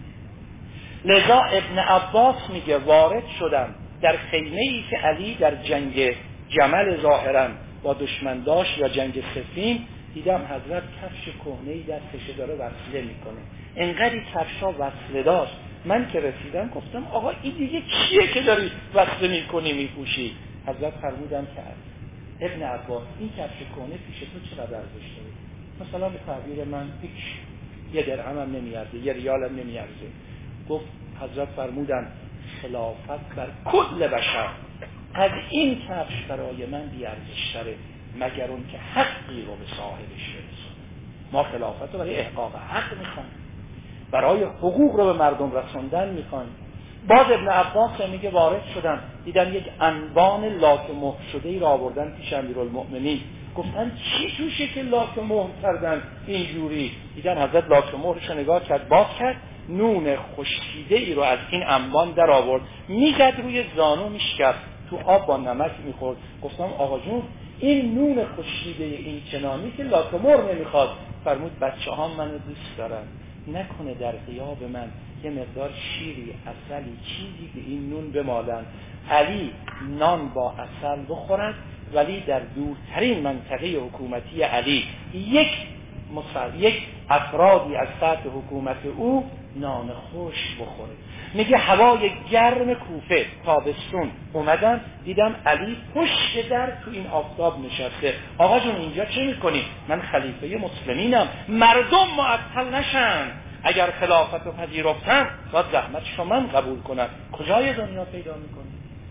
لذا ابن عباس میگه وارد شدم در خیمه ای که علی در جنگ جمل ظاهرا با دشمن داشت یا جنگ صفین، دیدم حضرت کفش کهنه‌ای دستش داره وصله میکنه، انقدر کفشا وصله داشت. من که رسیدم گفتم آقا این دیگه کیه که داری وصله میکنی میپوشی؟ حضرت فرمودن که ابن عباس این کفش کهنه پیش تو چقدر ارزش داره؟ مثلا به تعبیر من هیچ، یه درهم هم نمیارزه، یه ریال هم نمیارزه. گفت حضرت فرمودن خلافت بر کل بشر از این کفش برای من بیارزش‌تره، مگر اون که حقی رو به صاحبش برسونه. ما خلافت رو برای احقاق حق میخوایم، برای حقوق رو به مردم رسوندن میخوایم. باز ابن عباس میگه وارد شدم دیدم یک انبان لاک مهر شده ای را آوردن پیش امیرالمؤمنین. گفتن چی توشه که لاک مهر کردن اینجوری؟ دیدن حضرت لاک مهرش رو نگاه کرد، باز کرد، نون خشکیده ای رو از این انبان در آورد، میزد روی زانو میشکفت، تو آب با نمک میخورد. گفتم آقا جون این نون خشکیده این چنانی که لاک مهر نمیخواد. فرمود بچه ها منو دوست دارن، نکنه در غیاب من یه مقدار شیری، عسلی، چیزی به این نون بمالن، علی نان با عسل بخورد ولی در دورترین منطقه حکومتی علی یک مصر... یک افرادی از سطح حکومت او نان خوش بخوره. میگه هوای گرم کوفه تابستون اومدم دیدم علی پشت در تو این آفتاب نشسته. آقا جون اینجا چه میکنی؟ من خلیفه مسلمینم، مردم معطل نشن، اگر خلافت رو پذیرفتن باید زحمت شما قبول کنن. کجای دنیا پیدا میکنی؟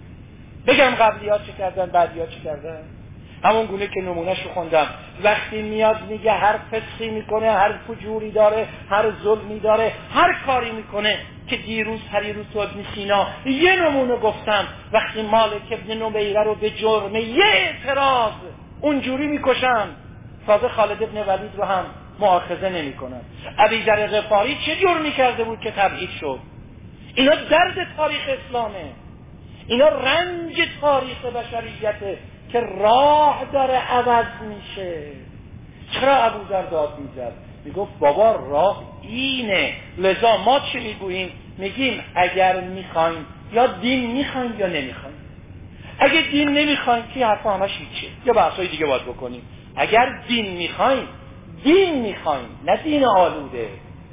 بگم قبلی ها چه کردن بعدی ها چه کردن؟ همون گونه که نمونهش رو خوندم، وقتی میاد میگه هر فسقی میکنه، هر فجوری داره، هر ظلمی داره، هر کاری میکنه که دیروز پریروز تو ابن سینا یه نمونه گفتم، وقتی مالک ابن نبیره رو به جرم یه اعتراض اونجوری میکشن، تازه خالد ابن ولید رو هم مؤاخذه نمیکنن. ابوذر غفاری چه جرمی کرده بود که تبعید شد؟ اینا درد تاریخ اسلامه، اینا رنج تاریخ بشریته که راه داره عوض میشه. چرا ابوذر داد میزد؟ میگفت بابا راه اینه. لذا ما چه میگوییم؟ میگیم اگر میخوایم یا دین میخوایم یا نمیخوایم. اگه دین نمیخوایم که حرفا همش هیچه، یا بحثای دیگه باید بکنیم. اگر دین میخوایم، دین میخوایم نه دین آلوده،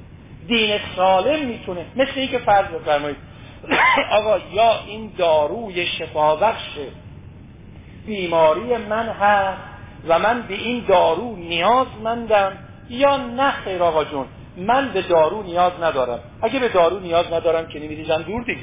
دین سالم میتونه. مثل این که فرض بفرمایید آقا یا این داروی شفابخش بیماری من هست و من به این دارو نیازمندم، یا نه خیر آقا جون من به دارو نیاز ندارم. اگه به دارو نیاز ندارم که نمیریزم دور دیگه.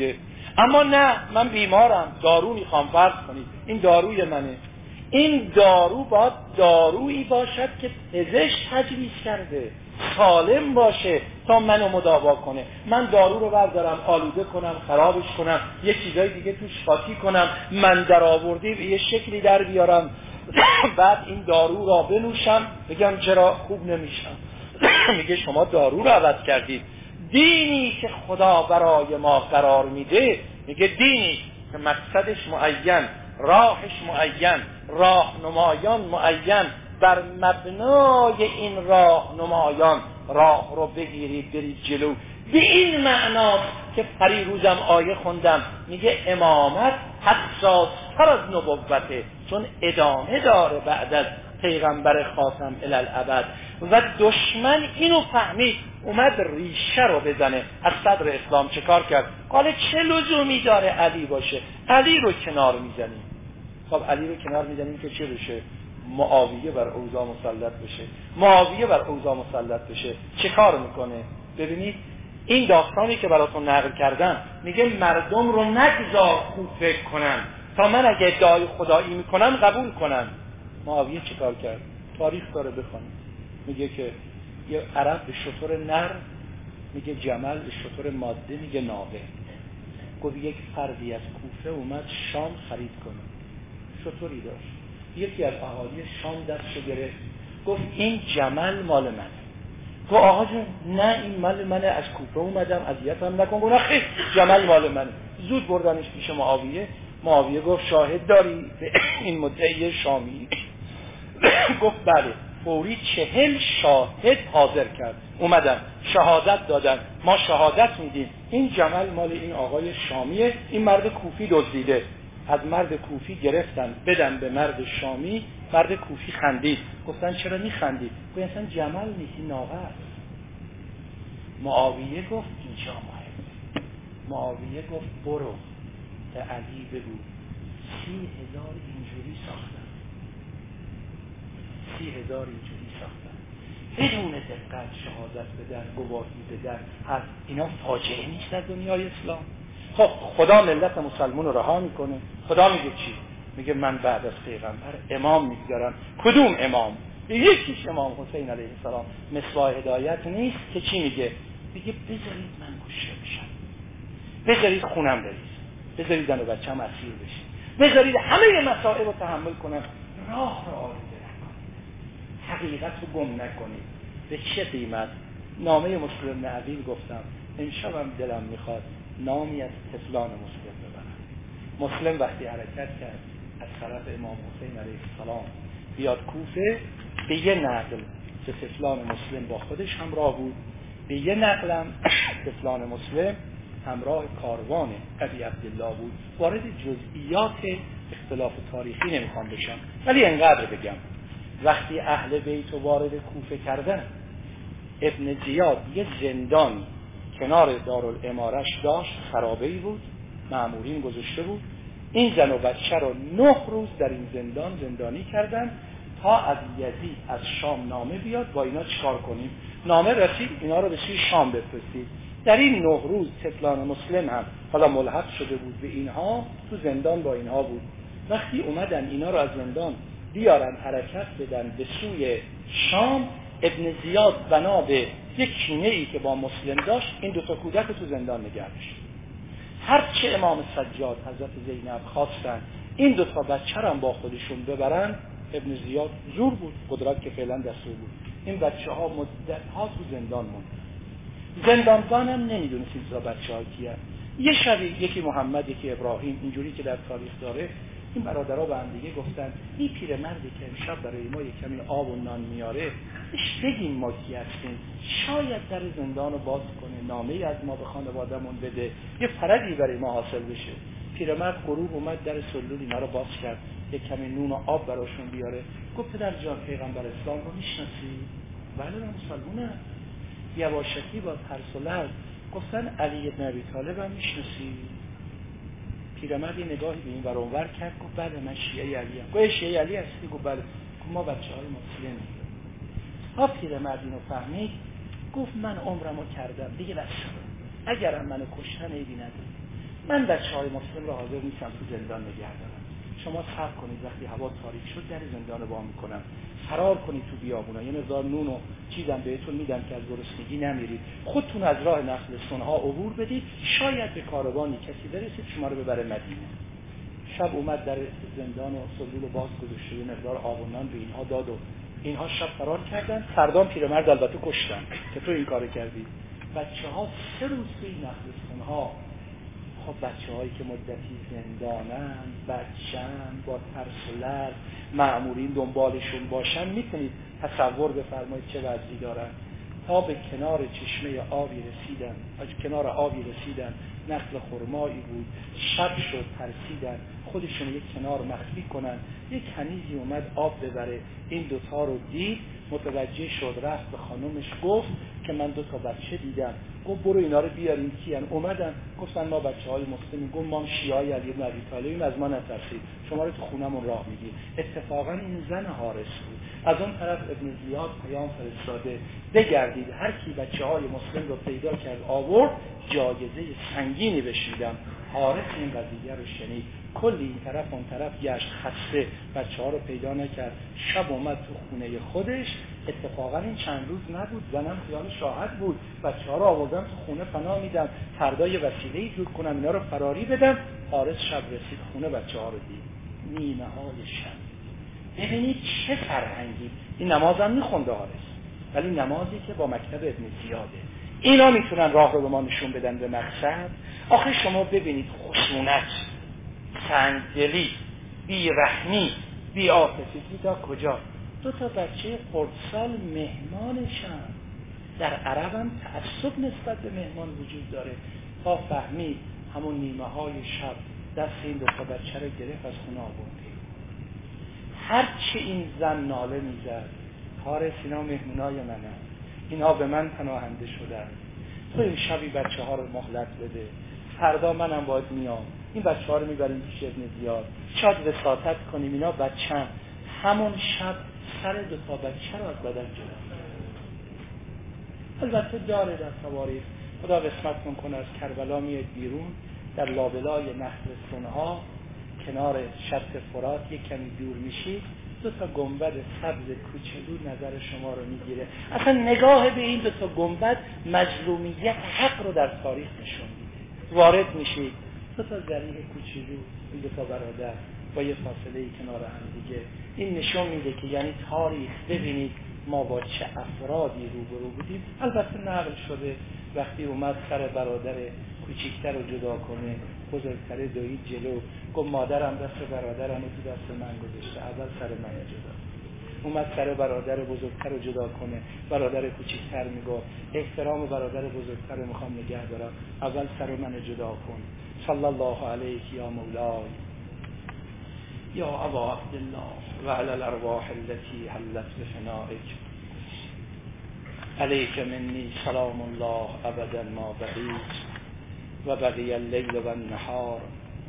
اما نه من بیمارم دارو میخوام، فرض کنید این داروی منه، این دارو باید دارویی باشد که پزشک تجویز کرده، سالم باشه تا منو مداوا کنه. من دارو رو بردارم آلوده کنم، خرابش کنم، یه چیزای دیگه توش قاطی کنم، من در آوردی به یه شکلی در بیارم بعد این دارو را بنوشم بگم چرا خوب نمیشم. میگه شما دارو رو عوض کردید. دینی که خدا برای ما قرار میده، میگه دینی که مقصدش معین، راهش معین، راهنمایان معین، بر مبنای این راهنمایان راه رو بگیرید برید جلو. به این معنا که پریروزم آیه خوندم میگه امامت حساستر از نبوته، چون ادامه داره بعد از پیغمبر خاتم الالابد. و دشمن اینو فهمید اومد ریشه رو بزنه. از صدر اسلام چه کار کرد؟ قال چه لزومی داره علی باشه؟ علی رو کنار میزنیم. خب علی رو کنار میزنیم که چه بشه؟ معاویه بر اوضاع مسلط بشه. معاویه بر اوضاع مسلط بشه چه کار میکنه؟ ببینید این داستانی که براتون نقل کردم میگه مردم رو نگذار خوب فکر کنن تا من اگه ادعای خدایی میکنم قبول کنن. معاویه چه کار کرد؟ تاریخ داره بخونید. میگه که یه عرب به شتر نر میگه جمل، به شتر ماده میگه ناقه. گفت یک فردی از کوفه اومد شام خرید کنه، شتری داشت. یکی از اهالی شام دستشو گرفت گفت این جمل مال منه. گفت آقا جون نه این مال منه، از کوفه اومدم اذیتم نکن. گفت خیلی جمل مال منه. زود بردنش پیش معاویه. معاویه گفت شاهد داری به این مدعی شامی؟ گفت بله. فوری چهل شاهد حاضر کرد، اومدن شهادت دادن، ما شهادت میدیم این جمل مال این آقای شامیه، این مرد کوفی دزدیده. از مرد کوفی گرفتن بدن به مرد شامی. مرد کوفی خندید. گفتن چرا میخندید؟ گفت اصلا جمل نیست ناقه است. معاویه گفت اینجا مهمه. معاویه گفت برو به علی بگو سی هزار اینجوری ساختن، سی هزار اینجوری ساختن بدون دقت شهادت بدن، گواهی بدن. از اینا فاجعه نیست در دنیای اسلام؟ خب خدا ملت مسلمان رو رها میکنه. خدا میگه چی؟ میگه من بعد از پیغمبر امام میگذارم. کدوم امام؟ یکیش امام حسین علیه السلام. مصباح هدایت نیست که چی میگه؟ میگه بذارید من کشته بشم، بذارید خونم بریز، بذارید زن و بچه‌م اسیر بشه، بذارید همه مصائب رو تحمل کنم، راه رو آلوده نکنید، حقیقت رو گم نکنید. به چه قیمت؟ نامه مسلم نعویل گفتم امشبم دلم میخواد نامی از طفلان مسلم ببرم. مسلم وقتی حرکت کرد از طرف امام حسین علیه السلام بیاد کوفه، به یه نقل که طفلان مسلم با خودش همراه بود، به یه نقلم طفلان مسلم همراه کاروان ابی عبدالله بود. وارد جزئیات اختلاف تاریخی نمیخوام بشم، ولی انقدر بگم وقتی اهل بیت وارد کوفه کردن، ابن زیاد یه زندان کنار دارالامارش داشت، خرابه‌ای بود، مأمورین گذاشته بود. این زن و بچه رو نه روز در این زندان زندانی کردن تا از یزید از شام نامه بیاد با اینا چیکار کنیم. نامه رسید اینا رو به سوی شام بفرستید. در این نه روز طفلان مسلم هم حالا ملحق شده بود به اینها، تو زندان با اینها بود. وقتی اومدن اینا رو از زندان بیارن حرکت بدن به سوی شام، ابن زیاد بنا به یک کینه ای که با مسلم داشت این دو تا کودک تو زندان نگه داشت. هرچه امام سجاد حضرت زینب خواستن این دو تا بچه هم با خودشون ببرن، ابن زیاد زور بود، قدرت که فعلا دستور بود. این بچه ها مدت ها تو زندان موند. زندانبان هم نمیدونست این دو بچه ها کیه. یه شبی یکی محمد یکی ابراهیم، اینجوری که در تاریخ داره، این برادرها به هم دیگه گفتن این پیرمردی که امشب برای ما یک کمی آب و نان میاره، اش بگیم ما کی هستیم، شاید در زندان رو باز کنه، نامه‌ای از ما به خانواده‌مون بده، یه فرجی برای ما حاصل بشه. پیرمرد غروب اومد در سلول اینا رو باز کرد، یک کمی نون و آب براشون بیاره. گفت پدر جان پیغمبر اسلام رو میشناسی؟ بله من مسلمانم. یواشکی با ترس و لرز گفتن علی بن ابی طالب هم میشناسی؟ پیرمرد یه نگاهی به این ور اونور کرد، گفت بله من شیعه علی ام. گفت شیعه علی هستی؟ گفت بله. گفت ما بچه‌های مسلمیم. ها پیرمرد اینو فهمید، گفت من عمرمو کردم دیگه بس. اگرم منو کشتن عیبی نداره، من بچه‌های مسلم رو حاضر نیستم تو زندان نگه دارم. شما صبر کنید، وقتی هوا تاریک شد در زندان رو وا می‌کنم، فرار کنید تو بیابونا، یه مقدار نون و چیزم بهتون میدم که از گرسنگی نمیرید، خودتون از راه نخلستون‌ها عبور بدید، شاید به کاروانی کسی برسید شما رو ببره مدینه. شب اومد در زندان و سلول رو باز گذاشت، یه مقدار آب و نان به اینها داد و اینها شب فرار کردن. فردان پیرمرد البته کشتن که تو این کارو کردی. بچه‌ها سه روز توی نخلستون‌ها، خب بچه‌هایی که مدتی زندانن، بچه‌ن، با ترس و لرز، مأمورین دنبالشون باشن، میتونید تصور بفرمایید چه وضعی دارن. تا به کنار چشمه آبی رسیدن، از کنار آبی رسیدن، نخل خرمایی بود، شب شد، ترسیدن خودشون یک کنار مخفی کنن. یک کنیزی اومد آب ببره، این دوتا رو دید، متوجه شد، رفت به خانومش گفت که من دو تا بچه دیدم. گفت برو اینا رو بیارین. کیان؟ اومدن گفتن ما بچه‌های مسلمیم. گفت ما شیعای علی بن ابی طالبیم، از ما نترسید، شما رو تو خونمون راه میدیم. اتفاقا این زن حارس بود. از اون طرف ابن زیاد پیام فرستاده بگردید هر کی بچه‌های مسلم رو پیدا کرد آورد جایزه سنگینی بهش میدم. حارس این قضیه رو شنید، کلی این طرف اون طرف گشت، خسته، بچه‌ها رو پیدا نکرد. شب اومد تو خونه خودش. اتفاقا این چند روز نبود، زنم خیال شاهد بود، بچه‌ها رو آوردن تو خونه پناه میدم، فردا یه وسیله‌ای جور کنم اینا رو فراری بدم. حارس شب رسید خونه، بچه‌ها رو دید نیمه های شب. ببینید چه فرهنگی. این نمازم میخونده حارس، ولی نمازی که با مکتب ابن زیاده. اینا میتونن راه رو به ما نشون بدن به مقصد. آخه شما ببینید خشونت، سنگدلی، بیرحمی، بی‌عاطفگی تا کجا؟ دو تا بچه خردسال مهمانشن. در عرب هم تعصب نسبت به مهمان وجود داره. تا فهمید همون نیمه های شب دست این دو تا بچه رو گرفت، از خونه آورد. هرچی این زن ناله میزد، حارس اینا مهمونای منن، اینا به من پناهنده شدن، تو این شبی بچه ها رو مهلت بده، فردا منم باید میام، این بچه ها رو میبریم پیش ابن زیاد، شاید وساطت کنیم. اینا بچه‌ن. همون شب سر دو تا بچه رو از بدن جدا. البته داره در تواریخ، خدا قسمت کنه، از کربلا میاد بیرون، در لابلای نخلستون‌ها کنار شط فرات یک کمی دور میشید، دو تا گنبد سبز کوچولو نظر شما رو میگیره. اصلا نگاه به این دو تا گنبد مظلومیت حق رو در تاریخ نشون میده. وارد میشید، دو تا ذریح کوچولو، این دو تا برادر با یه فاصله کنار هم دیگه. این نشون میده که یعنی تاریخ، ببینید ما با چه افرادی روبرو بودیم. البته نقل شده وقتی اومد سر برادر کوچیکتر رو جدا کنه، بزرگتره دوید جلو، گفت مادرم دست برادرم رو تو دست من گذاشته، اول سر من جدا. اومد سر برادر بزرگتر رو جدا کنه، برادر کوچیکتر میگفت احترام برادر بزرگتر رو میخوام نگه دارم، اول سر من جدا کن. صلی الله علیه یا مولای یا ابا عبدالله و علی الارواح التي حلت بفنائک علیک منی سلام الله ابدا ما بقیت و بقی اللیل و النهار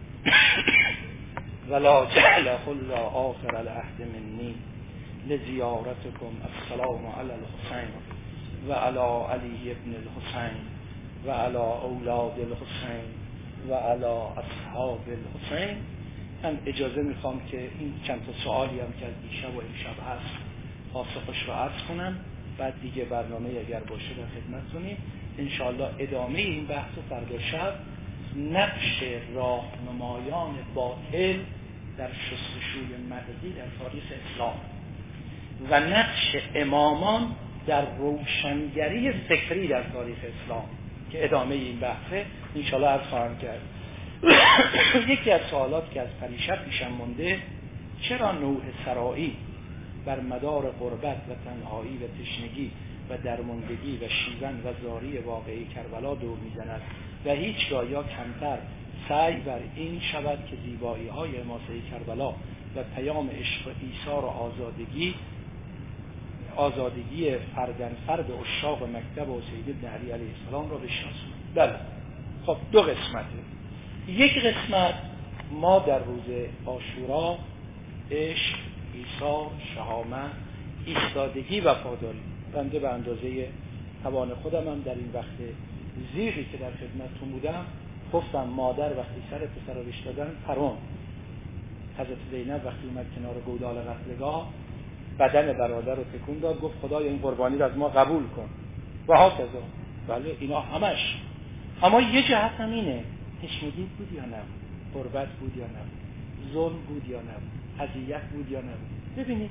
ولا جعل خلا آخر العهد منی لزیارتكم السلام علی الحسین و علی علی ابن الحسین و علی اولاد الحسین و علی اصحاب الحسین. من اجازه میخوام که این چند تا سوالی هم که از دیشب و امشب هست پاسخش رو عرض کنم، بعد دیگه برنامه اگر باشه در خدمتتونیم. انشاءالله ادامه این بحث و فردا شب نقش راهنمایان باطل در شستشوی مغزی در تاریخ اسلام و نقش امامان در روشنگری فکری در تاریخ اسلام که ادامه این بحثه انشاءالله عرض خواهم کرد. یکی از سوالات که از پریشب پیشم مونده، چرا نوح سرایی بر مدار غربت و تنهایی و تشنگی و درماندگی و شیون و زاری واقعی کربلا دور میزند و هیچگاه یا کمتر سعی بر این شود که زیبایی های حماسه کربلا و پیام عشق و ایثار و آزادگی آزادگی فردن فرد عشاق مکتب و سید بن علی علیه السلام را بشناسیم. بله، خب دو قسمته. یک قسمت ما در روز عاشورا عشق، ایثار، شهامت، ایستادگی، وفاداری، بنده به اندازه توان خودم هم در این وقت زیغی که در خدمتتون بودم گفتم مادر وقتی سر پسر رو ریش دادن پرون، حضرت زینب وقتی اومد کنار گودال قتلگاه بدن برادر رو تکون داد، گفت خدای این قربانی رو از ما قبول کن و ها کذا. بله اینا همش، اما یه جهت هم اینه، تشنگی بود یا نه، قربت بود یا نه، ظلم بود یا نه، اذیت بود یا نه. ببینید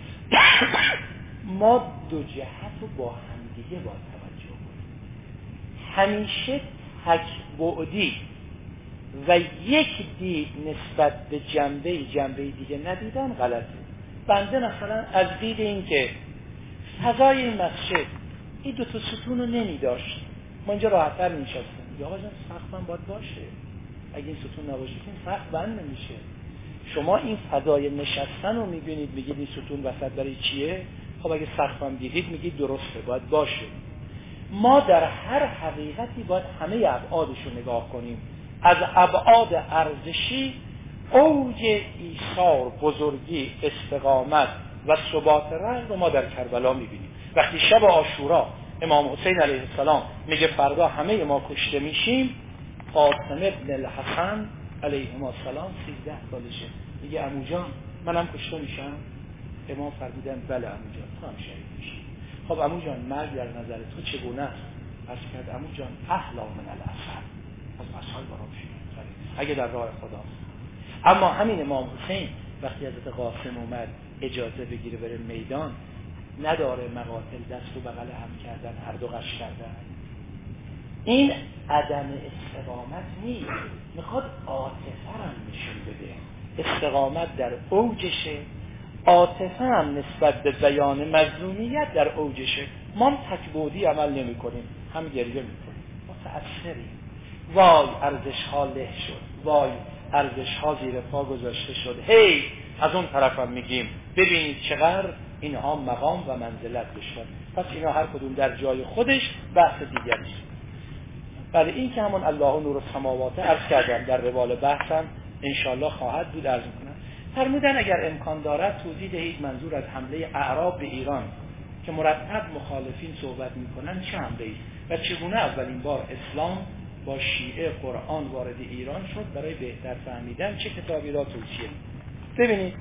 ما دو جهت رو با هم دیگه با توجه کنیم. همیشه تک بعدی و یک دید نسبت به جنبه جنبه دیگه ندیدن غلطه. بنده مثلا از دید این که فضای این مسجد این دو تا ستون رو نمی داشت، ما اینجا راحت‌تر می‌نشستیم. یا آقا جان سقف هم باید باشه، اگه این ستون نباشه این سقف بند نمیشه. شما این فضای نشستن رو می‌بینید میگید این ستون وسط برای چیه؟ خب اگه سقف هم دیدید میگید درسته باید باشه. ما در هر حقیقتی باید همه ابعادش رو نگاه کنیم. از ابعاد ارزشی اوج ایثار، بزرگی، استقامت و ثبات رأی رو ما در کربلا می‌بینیم. وقتی شب عاشورا امام حسین علیه السلام میگه فردا همه ما کشته میشیم، قاسم ابن الحسن علیه السلام سیزده سالشه، میگه عمو جان منم کشته میشم؟ امام فرمودن بله عمو جان تو هم شهید میشی. خب عمو جان مرگ در نظر تو چگونه است؟ پس کرد عمو جان احلا من العسل، از عسل برام شید اگه در راه خداست. اما همین امام حسین وقتی حضرت قاسم اومد اجازه بگیره بره میدان، نداره مقاتل دست و بغل هم کردن، هر دو قش کردن. این عدم استقامت نیست، میخواد عاطفه هم نشون بده. استقامت در اوجشه، عاطفه هم نسبت به بیان مظلومیت در اوجشه. ما هم تکبودی عمل نمی کنیم، هم گریه می کنیم، متأثریم. وای ارزش ها له شد، وای ارزش ها زیر پا گذاشته شد. هی از اون طرف هم میگیم ببینید چقدر اینها مقام و منزلت داشتن. پس اینا هر کدوم در جای خودش بحث دیگریه. بله این که همون الله نور السماوات عرض کردم در روال بحثم انشالله خواهد بود عرض میکنم. فرمودن اگر امکان دارد توضیح دهید منظور از حمله اعراب به ایران که مرتب مخالفین صحبت میکنن چه حمله ای و چگونه اولین بار اسلام با شیعه قرآن وارد ایران شد؟ برای بهتر فهمیدن چه کتابی را توصیه. ببینید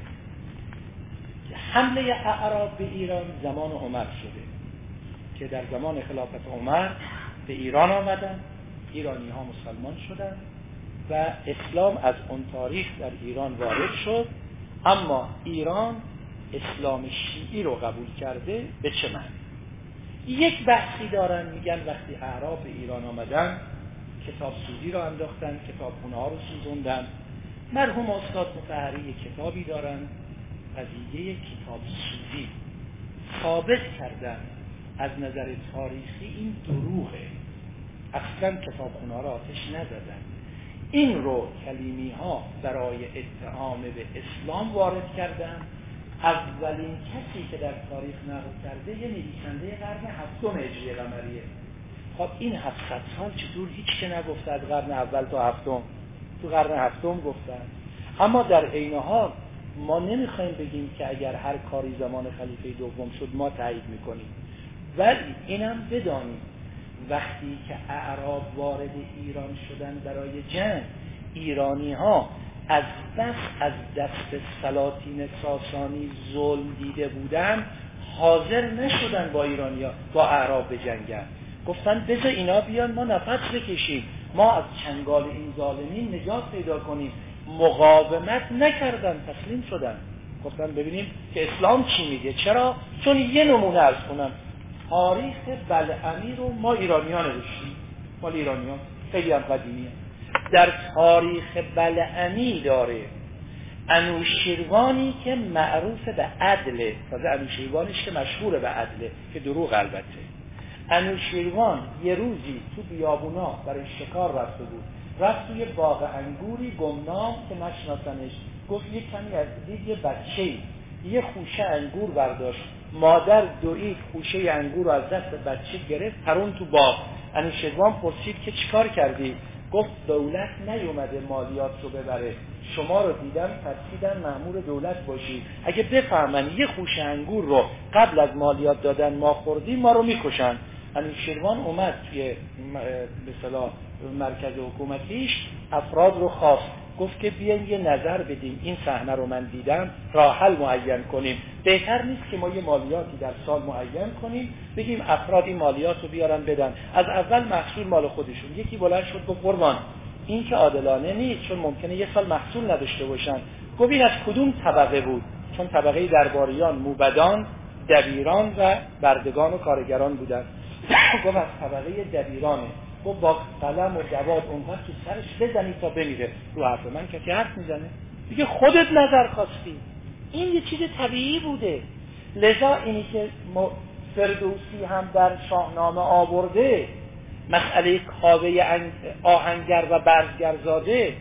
حمله اعراب به ایران زمان عمر شده که در زمان خلافت عمر به ایران آمدن، ایرانی ها مسلمان شدن و اسلام از اون تاریخ در ایران وارد شد. اما ایران اسلام شیعی رو قبول کرده به چه معنی؟ یک بحثی دارن، میگن وقتی اعراب به ایران آمدن کتاب سوزی رو انداختن، کتاب خونه ها رو سوزوندن. مرحوم استاد مطهری کتابی دارن قضیه کتاب سوزی، ثابت کردن از نظر تاریخی این دروغه، اصلا کتاب خونه ها رو آتش نزدن. این رو کلیمی ها برای اتهام به اسلام وارد کردن. اولین کسی که در تاریخ نقل کرده یه نویسنده قرن هفتم هجری قمریه. خب این هفتصد سال چطور هیچ که نگفته از قرن اول تا هفتم؟ تو قرن هفتم گفتن. اما در عین حال ما نمیخوایم بگیم که اگر هر کاری زمان خلیفه دوم شد ما تایید میکنیم، ولی اینم بدانیم وقتی که اعراب وارد ایران شدن برای جنگ، ایرانی ها از بس از دست سلاطین ساسانی ظلم دیده بودن، حاضر نشدن با ایرانی ها با اعراب بجنگن. گفتن بذار اینا بیان ما نفس بکشیم، ما از چنگال این ظالمین نجات پیدا کنیم. مقاومت نکردن، تسلیم شدن. گفتن ببینیم که اسلام چی میگه. چرا؟ چون یه نمونه ارز کنم، تاریخ بلعمی رو ما ایرانیان نوشتیم، مال ایرانیان خیلی هم قدیمیه. در تاریخ بلعمی داره انوشیروانی که معروف به عدله، تازه انوشیروانش که مشهور به عدله که دروغ البته. انوشیروان یه روزی تو بیابونا برای شکار رفته بود، رفت توی باغ انگوری گمنام که نشناسنش، گفت یه کمی از دید یه بچه‌ای یه خوشه انگور برداشت، مادر دوید خوشه انگور رو از دست بچه گرفت پرون تو باغ. انوشیروان پرسید که چیکار کردی؟ گفت دولت نیومده مالیات رو ببره، شما رو دیدم ترسیدن مأمور دولت باشی، اگه بفهمن یه خوشه انگور رو قبل از مالیات دادن ما خوردیم ما رو میکشن. انوشیروان اومد توی به اصطلاح مرکز حکومتیش افراد رو خواست، گفت که بیاین یه نظر بدیم، این صحنه رو من دیدم، راه حل معین کنیم. بهتر نیست که ما یه مالیاتی در سال معین کنیم بگیم افراد این مالیات رو بیارن بدن، از اول محصول مال خودشون. یکی بلند شد گفت قربان این که عادلانه نیست، چون ممکنه یه سال محصول نداشته باشن. گفت این از کدوم طبقه بود؟ چون طبقه درباریان، موبدان، دبیران و بردگان و کارگران بودن. گفت از طبقه دبیرانه. گفت با قلم و دوات اونقدر تو سرش بزنی تا بمیره. رو حرف من کسی حرف میزنه؟ دیگه خودت نظر خواستی. این یه چیز طبیعی بوده. لذا اینی که فردوسی هم در شاهنامه آورده، مسئله کاوه آهنگر و برزگرزاده،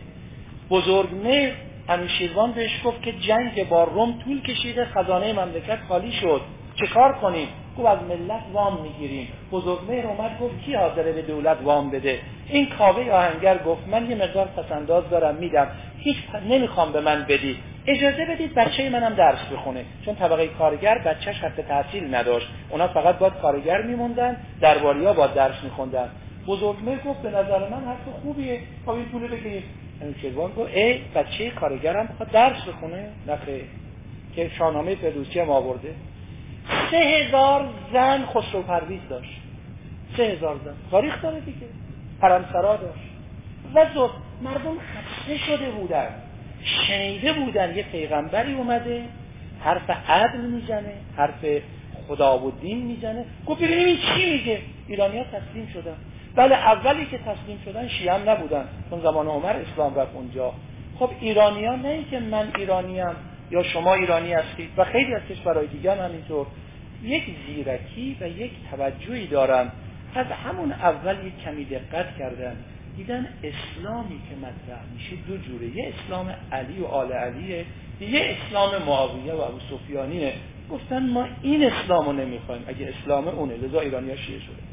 بزرگمهر انوشیروان بهش گفت که جنگ با روم طول کشیده، خزانه مملکت خالی شد، چه کار کنیم؟ گفت از ملت وام میگیریم. بزرگمهر اومد گفت کی حاضره به دولت وام بده؟ این کاوه آهنگر گفت من یه مقدار پسنداز دارم میدم، هیچ نمیخوام به من بدی، اجازه بدید بچه منم درس بخونه. چون طبقه کارگر بچهش حق تحصیل نداشت، اونا فقط باید کارگر میموندن، درباریا باید درس میخوندن. بزرگمهر گفت به نظر من حرف خوبیه، تا این پول بگیرید. انوشیروان گفت ای بچه کارگرم بخواد درس بخونه؟ نخیر. که شاهنامه فردوسی هم آورده. سه هزار زن خسرو پرویز داشت، سه هزار زن، تاریخ داره دیگه، حرمسرا داشت و زود مردم خسته شده بودن، شنیده بودن یه پیغمبری اومده حرف عدل میزنه، حرف خدا و دین میزنه. گفت ببینیم این چی میگه. ایرانی‌ها تسلیم شدن. بله اولی که تسلیم شدن شیعه هم نبودن، چون زمان عمر اسلام رفت اونجا. خب ایرانی‌ها نه اینکه من ایرانیم یا شما ایرانی هستید و خیلی از کشورهای دیگه هم همینطور، یک زیرکی و یک توجهی دارن. از همون اول یک کمی دقت کردن، دیدن اسلامی که مطرح میشه دو جوره، یه اسلام علی و آل علیه، یه اسلام معاویه و ابو سفیانیه. گفتن ما این اسلامو نمیخوایم، اگه اسلام اونه. لذا ایرانی‌ها شیعه شده.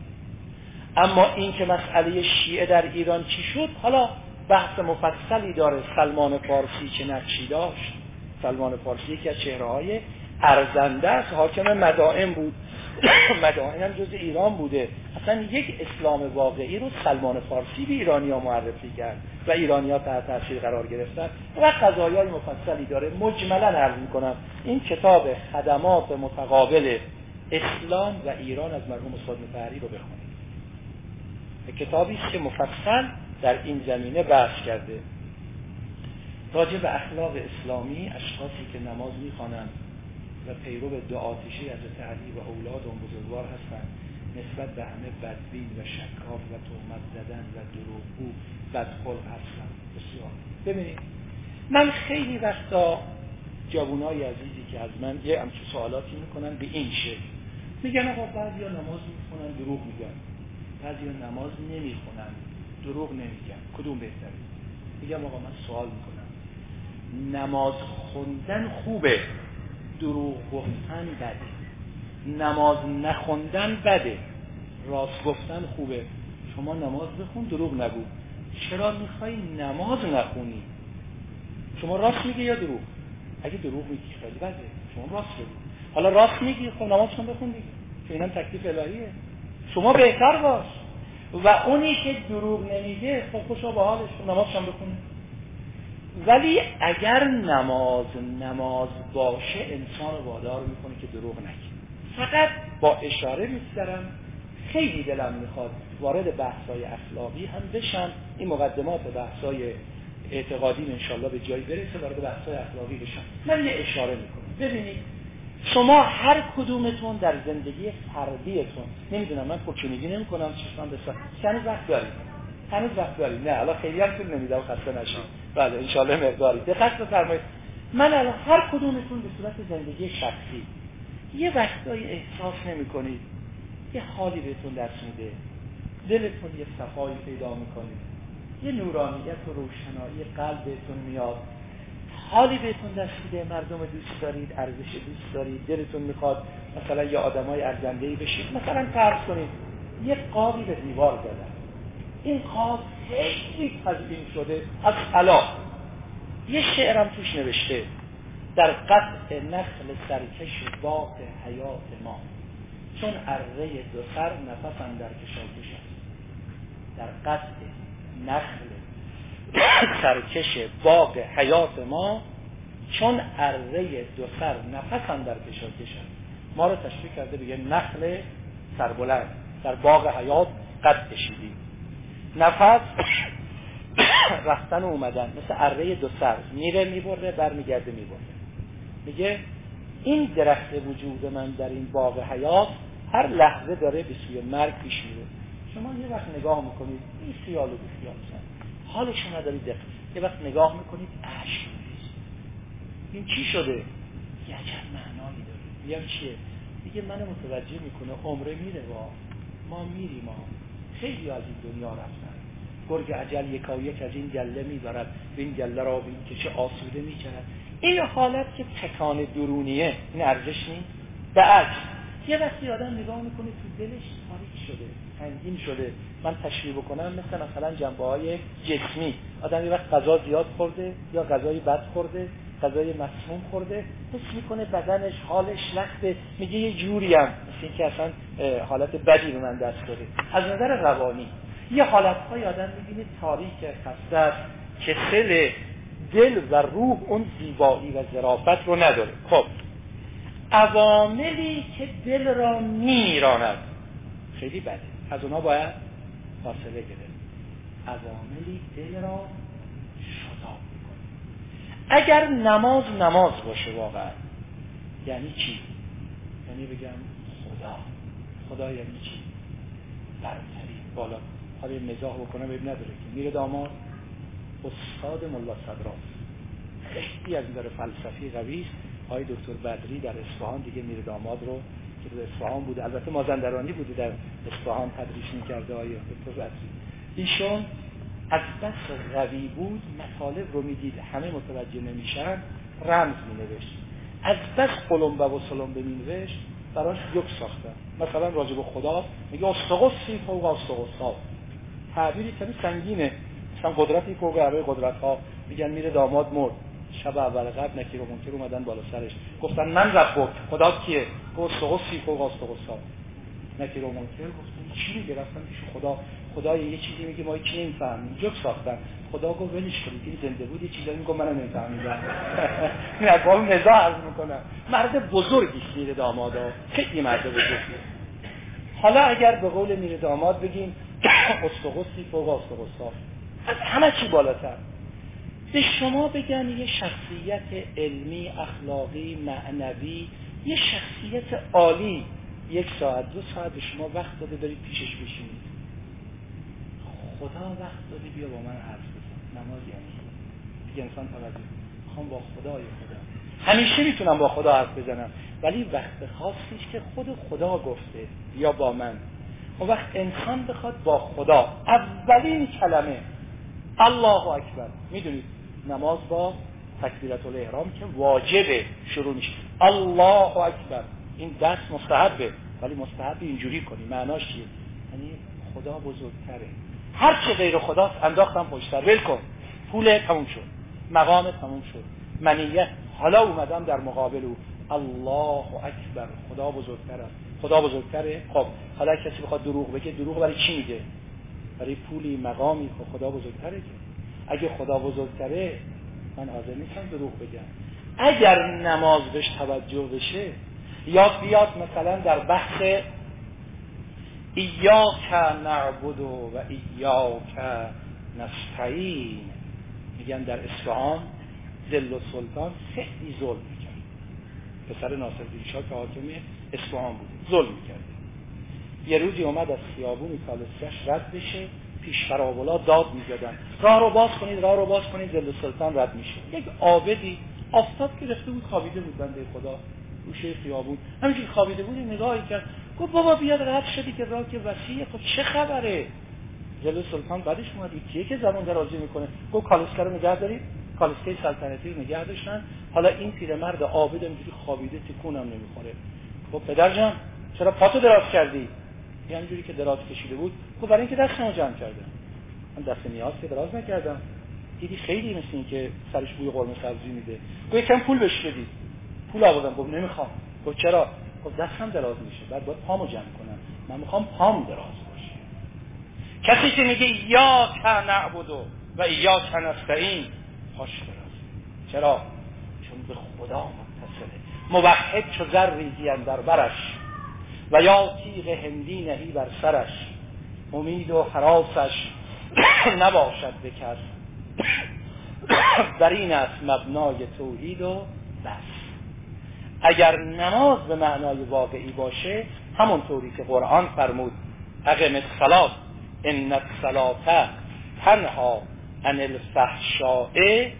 اما این که مسئله شیعه در ایران چی شد، حالا بحث مفصلی داره. سلمان فارسی چه نقشی داشت؟ سلمان فارسی یکی از چهره‌های ارزنده است، حاکم مدائن بود. مدائن هم جز ایران بوده. اصلا یک اسلام واقعی رو سلمان فارسی به ایرانی‌ها معرفی کرد و ایرانی‌ها تحت تاثیر قرار گرفتن و قضایای مفصلی داره. مجملاً عرض می‌کنم این کتاب خدمات متقابل اسلام و ایران از مرحوم استاد مطهری رو بخونید. کتابی است که مفصل در این زمینه بحث کرده. راجع به اخلاق اسلامی، اشخاصی که نماز می‌خوانند و پیرو دو آتشی حضرت علی و اولاد اون بزرگوار هستند، نسبت به همه بدبین و شکاک و تهمت زدن و دروغگو بدخلق هستند. بسیار ببینید، من خیلی وقتا جوانای عزیزی که از من یه همچون سوالاتی میکنن به این شکل، میگن آقا بعضیا نماز میخونن دروغ میگن، بعضیا نماز نمیخونن دروغ نمیگن، کدوم بهتره؟ میگم آقا من سوال میکنم، نماز خوندن خوبه، دروغ گفتن بده. نماز نخوندن بده، راست گفتن خوبه. شما نماز بخون دروغ نگو. چرا میخوای نماز نخونی؟ شما راست میگی یا دروغ؟ اگه دروغ میگی خیلی بده، شما راست بگو. حالا راست میگی، خب نمازشون بخون دیگه، چون اینم تکلیف الهیه. شما بهتر باش. و اونی که دروغ نمیگه خب خوشا به حالش، نمازشون بخونه. ولی اگر نماز نماز باشه، انسان رو وادار میکنه که دروغ نگه. فقط با اشاره می‌ذارم، خیلی دلم میخواد وارد بحث‌های اخلاقی هم بشم. این مقدمات بحث‌های اعتقادی انشالله به جایی برسه، وارد بحث‌های اخلاقی بشم. من یه اشاره میکنم. ببینید شما هر کدومتون در زندگی فردیتون، نمیدونم من پرچونگی نمی‌کنم، چشمم بسا هنوز وقت دارید، هنوز وقت دارید، نه الان خیلی هم طول نمیده و خسته نشید. بله انشالله مقداری دقت بفرمایید. من الان هر کدومتون به صورت زندگی شخصی یه وقتایی احساس نمی‌کنید یه حالی بهتون دست میده، دلتون یه صفایی پیدا می‌کنید، یه نورانیت و روشنایی قلب بهتون میاد، حالی بهتون دست میده، مردم دوست دارید، ارزش دوست دارید، دلتون میخواد مثلا یه آدمای ارزنده‌ای بشید. مثلا فرض کنید یه قابی به دیوار زدن، این قاب خیلی تزیین شده از طلا، یه شعرم توش نوشته در قطع نخل سرکش باغ حیات ما، چون اره دو سر نفس اندر کشاکش است. در قطع نخل سرکش باغ حیات ما، چون اره دو سر نفس اندر کشاکش است. ما رو تشبیه کرده به یه نخل سربلند در باغ حیات قد کشیدیم. نفس رفتن و اومدن مثل اره دو سر، میره میبره برمیگرده میبره. میگه این درخت وجود من در این باغ حیات هر لحظه داره به سوی مرگ پیش میره. شما یه وقت نگاه میکنید این خیال و بیخیال شد، حالشو ندارید دقیق. یه وقت نگاه میکنید اشک میریزید، این چی شده؟ یه عجب معنایی داره. میگم چیه؟ دیگه منو متوجه میکنه عمره میره و ما میریم. ما خیلی از این دنیا رفتن. گرگ اجل یکا یک از این گله میبرد و این گله را بین که چه آسوده میکرد. این حالت که تکان درونیه این ارزش نیست. به عکس یه وقتی آدم نگاه میکنه تو دلش تاریک شده، سنگین شده. من تشریح بکنم مثل مثلا جنبه های جسمی، آدم یه وقت غذا زیاد خورده یا غذای بد خورده، غذای مسموم خورده، حس میکنه بدنش حالش لخته، میگه یه جوری هم مثل این که اصلا حالت بدی به من دست داره. از نظر روانی یه حالتهای آدم میبینه تاریک خسته است که سل دل و روح اون زیبایی و ظرافت رو نداره. خب عواملی که دل را میراند خیلی بده، از اونا باید فاصله گرفت. عواملی دل را شتاب میکنه. اگر نماز نماز باشه واقعا یعنی چی؟ یعنی بگم خدا. خدا یعنی چی؟ برتری بالا. حالا مزاح بکنم ببین نداره که میر داماد استاد ملا صدراست، خیلی از داره فلسفی قوی است. آقای دکتر بدری در اصفهان دیگه میر داماد رو که در اصفهان بوده، البته مازندرانی بوده، در اصفهان تدریس می‌کرده آقای دکتر بدری. ایشون از بس قوی بود مطالب رو میدید همه متوجه نمیشن، رمز مینوشت. از بس قلمبه و سلمبه مینوشت براش یک ساختن. مثلا راجع به خدا میگه استقصی فوق استقصا، تعبیری خیلی سنگینه. مثلا قدرتی فوق همه قدرت‌ها. میگن میره داماد مرد، شب اول قبل نکیر و منکر اومدن بالا سرش گفتن من رب خدا کیه؟ گفت استقصی فوق استقصا. نکیر و منکر گفتن چی میگه؟ رفتن پیش خدا، خدا یه چیزی میگه ما چی نمیفهمیم، جوک ساختن. خدا گفت ولش کنید این زنده بود یه چیزایی میگه منم نمیفهمیدم. من از قوم مزاح عرض میکنم. مرد بزرگی میر دامادا، خیلی مرد بزرگی. حالا اگر به قول میر داماد بگیم استقصی فوق استقصا، از همه چی بالاتر به شما بگن یه شخصیت علمی، اخلاقی، معنوی، یه شخصیت عالی یک ساعت دو ساعت به شما وقت داده برید پیشش بشینید، خدا وقت داده بیا با من حرف بزن. نماز یعنی دیگه انسان توجه میخوام با خدای خدا. همیشه میتونم با خدا حرف بزنم ولی وقت خاصیش که خود خدا گفته یا با من. اون وقت انسان بخواد با خدا اولین کلمه الله اکبر، میدونید نماز با تکبیرت الاحرام که واجبه شروع میشه الله اکبر. این دست مستحبه ولی مستحب اینجوری کنی. معناش چیه؟ یعنی خدا بزرگتره، هر چه غیر خداست انداختم پشت سر، ول کن. پول تموم شد، مقام تموم شد، منیت حالا اومدم در مقابل او. الله اکبر، خدا بزرگتره. خدا بزرگتره. خب حالا کسی بخواد دروغ بگه، دروغ برای چی میگه؟ برای پولی مقامی که خدا بزرگتره. که اگه خدا بزرگتره من حاضر نیستم دروغ بگم. اگر نماز بهش توجه بشه یا بیاد مثلا در بحث ایاک نعبد و ایاک نستعین، میگن در اصفهان ذل و سلطان خیلی ظلم میکرد. پسر ناصرالدین شاه که حاکم اصفهان بود ظلم میکرد. یه روزی اومد از خیابون کالسکش رد بشه، پیش فراولا داد میزدن راه رو باز کنید، راه رو باز کنید، ذل و سلطان رد میشه. یک عابدی آفتاب گرفته بود خوابیده بود بنده خدا گوشه خیابون، همینجوری خوابیده بود نگاهی کرد گفت بابا بیاد رد شدی که راه که وسیعه، خب چه خبره؟ ذل و سلطان بعدش اومد یکیه که زبان درازی میکنه گفت کالسکه رو نگه دارید، کالسکه سلطنتی رو نگه داشتن، حالا این پیرمرد عابد اینجوری خوابیده تکونم نمیخوره. خب پدرجان چرا پاتو دراز کردی؟ یعنی جوری که دراز کشیده بود گفت برای اینکه دستمو جمع کردم. من دست نیاز که دراز نکردم. دیدی خیلی مثل این که سرش بوی قرمه سبزی میده. گفت یکم پول بهش بدید. پول آوردم. گفت نمیخوام. گفت چرا؟ گفت دستم دراز میشه بعد باید پامو جمع کنم. من میخوام پام دراز باشه. کسی که میگه یا که نعبد و یا که نستعین پاش دراز. چرا؟ چون به خدا متصله. موحد چو زر ریزی اندر برش و یا تیغ هندی نهی بر سرش، امید و هراسش نباشد به کس، در این است مبنای توحید و بس. اگر نماز به معنای واقعی باشه همونطوری که قرآن فرمود اقم الصلاة ان الصلاة تنها عن الفحشاء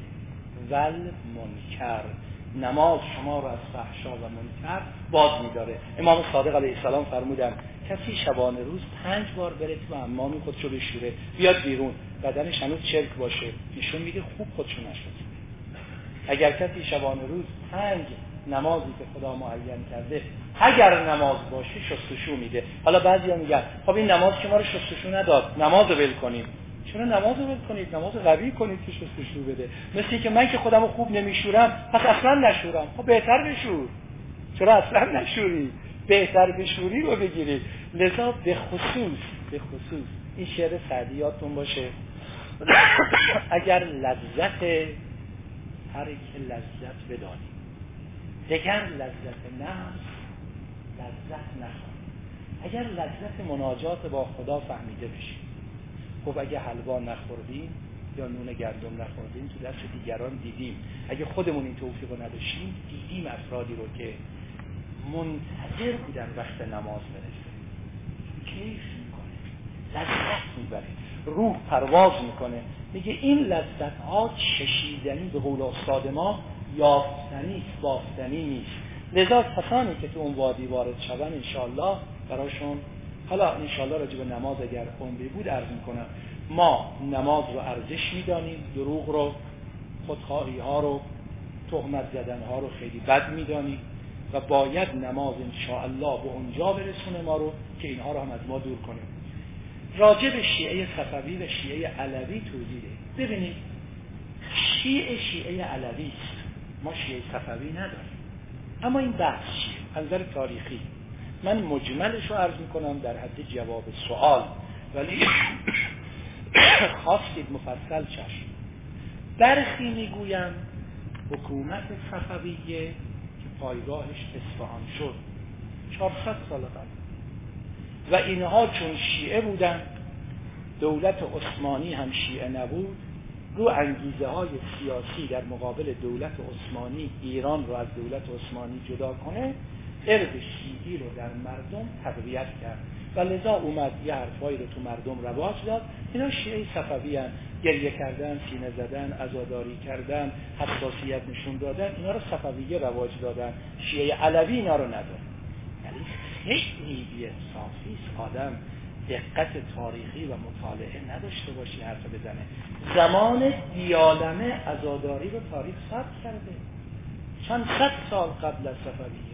والمنکر، نماز شما را از فحشا و منکر باز می‌داره. امام صادق علیه السلام فرمودن کسی شبانه روز پنج بار بره تو حمام خودشو بشوره بیاد بیرون بدنش هنوز چرک باشه نشون میده خوب خودشو نشسته. اگر کسی شبانه روز پنج نمازی که خدا معین کرده اگر نماز باشه شستشو میده. حالا بعضیا میگن خب این نماز که ما رو شستشو نداد نمازو ول کنیم. چرا نمازو ول کنید؟ نمازو قوی کنید که شستشو بده. مثل اینکه من که خودمو خوب نمیشورم پس اصلا نشورم. خب بهتر بشور. چرا اصلا نشوری؟ بهتر بشوری رو بگیرید. لذا به خصوص به خصوص این شعر سعدی یادتون باشه اگر لذت هر که لذت بدانیم دگر لذت نفس لذت نخواهیم. اگر لذت مناجات با خدا فهمیده بشیم، خب اگه حلوا نخوردیم یا نون گندم نخوردیم تو دست دیگران دیدیم. اگه خودمون این توفیق رو نداشتیم دیدیم افرادی رو که منتظر بودن وقت نماز برسه، کیف میکنه، لذت میبره، روح پرواز میکنه. میگه این لذت ها چشیدنی به قول استاد ما یافتنی بافتنی نیست. لذا کسانی که تو اون وادی وارد شدن انشاءالله براشون، حالا انشاءالله راجع به نماز اگر عمری بود عرض میکنم، ما نماز رو ارزش میدانیم، دروغ رو، خودخواهی ها رو، تهمت زدن ها رو خیلی بد میدانیم و باید نماز انشاءالله به اونجا برسونه ما رو که اینها رو هم از ما دور کنیم. راجع به شیعه صفوی و شیعه علوی توضیح ده. ببینید شیعه شیعه علوی است، ما شیعه صفوی نداریم. اما این بحث چیه؟ از نظر تاریخی من مجملش رو عرض میکنم در حد جواب سوال، ولی خواستید مفصل چشم. برخی میگویم حکومت صفویه که پایگاهش اصفهان شد چهارصد سال قبل و اینها چون شیعه بودن، دولت عثمانی هم شیعه نبود، رو انگیزه های سیاسی در مقابل دولت عثمانی ایران رو از دولت عثمانی جدا کنه، ارد شیعی رو در مردم تقویت کرد و لذا اومد یه حرفایی رو تو مردم رواج داد. اینا شیعه صفوی هستند، گریه کردن، سینه زدن، عزاداری کردن، حساسیت نشون دادن، اینا رو صفویه رواج دادن. شیعه علوی اینا رو نداره. یعنی خیلی بی‌انصافی است آدم دقت تاریخی و مطالعه نداشته باشی حرف بزنه. زمان دیالمه عزاداری رو تاریخ ثبت کرده چند صد سال قبل از صفویه.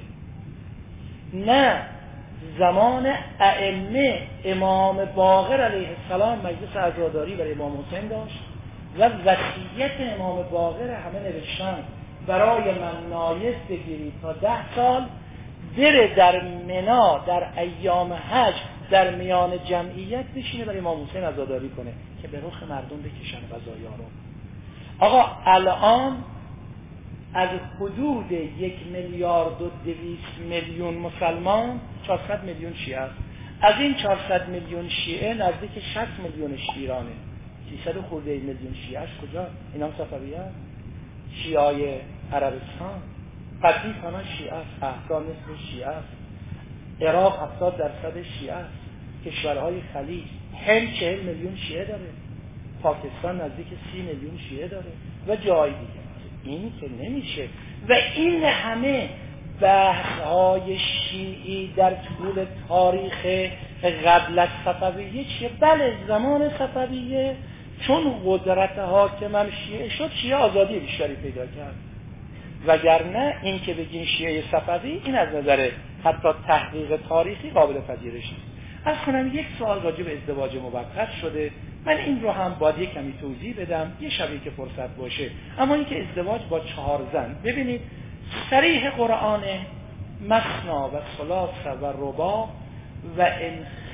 نه زمان ائمه، امام باقر علیه السلام مجلس عزاداری برای امام حسین داشت و وصیت امام باقر همه نوشتن برای من نایب بگیرید تا ده سال بره در منا در ایام حج در میان جمعیت بشینه برای امام حسین عزاداری کنه که به رخ مردم بکشن قضایا رو. آقا الان از حدود یک میلیارد و دویست میلیون مسلمان چهارصد میلیون شیعه است. از این چهارصد میلیون شیعه نزدیک شصت میلیونش ایرانه. سیصد خورده میلیون شیعهش کجا؟ اینا هم صفویه هست. شیعای عربستان قطیف همه شیعه است، احسان نصف شیعه است، عراق هفتاد درصد شیعه است، کشورهای خلیج هند چهل میلیون شیعه داره، پاکستان نزدیک سی میلیون شیعه داره و جای دیگه. این که نمیشه. و این همه بحث‌های شیعی در طول تاریخ قبل از صفویه چیه؟ بله زمان صفویه چون قدرت حاکم شیعه شد شیعه آزادی بیشتری پیدا کرد، وگرنه این که بگیم شیعه صفوی این از نظر حتی تحقیق تاریخی قابل پذیرش نیست. از کنم یک سوال راجع به ازدواج موقت شده، من این رو هم باید یک کمی توضیح بدم یه شبیه که فرصت باشه. اما این که ازدواج با چهار زن، ببینید صریح قرآن مثنا و ثلاث و رباع و ان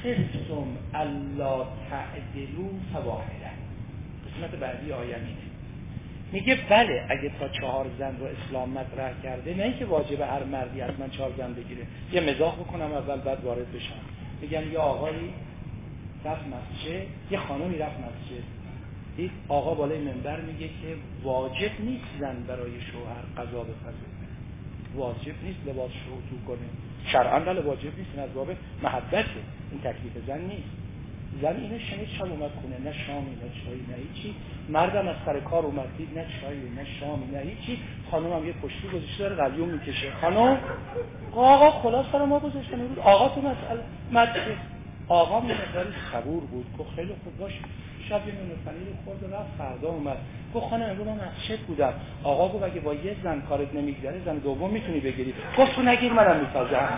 خفتم الا تعدلوا فواحده. قسمت بعدی آیه اینه، میگه بله اگه تا چهار زن رو اسلام مطرح کرده، نه اینکه واجب هر مردی حتما چهار زن بگیره. یه مزاح بکنم اول بعد وارد بشم، میگم یه آقایی رفت مسجد، یه خانمی رفت مسجد، دید آقا بالای منبر میگه که واجب نیست زن برای شوهر قضا بپزه، واجب نیست لباس رو تو کنه، شرعاً بله واجب نیست، این از باب محبته، این تکلیف زن نیست. زن اینو شنید شب اومد خونه، نه شامی نه چایی نه هیچی، مردم از سر کار اومد دید نه چایی نه شامی نه هیچی، خانم هم یه پشتی گذاشته داره قلیون میکشه، خانم آقا خلاص سر ما گذاشتن بود، آقا تو مسئله مسجد، آقا مقداری صبور بود که خیلی خوب باشه، شب یه نون پنیر خورد و رفت، فردا اومد گفت خانم امروز من مسجد بودم، آقا گفت اگه با یه زن کارت نمیگذره زن دوم میتونی بگیری، گفت تو نگیر منم میسازم.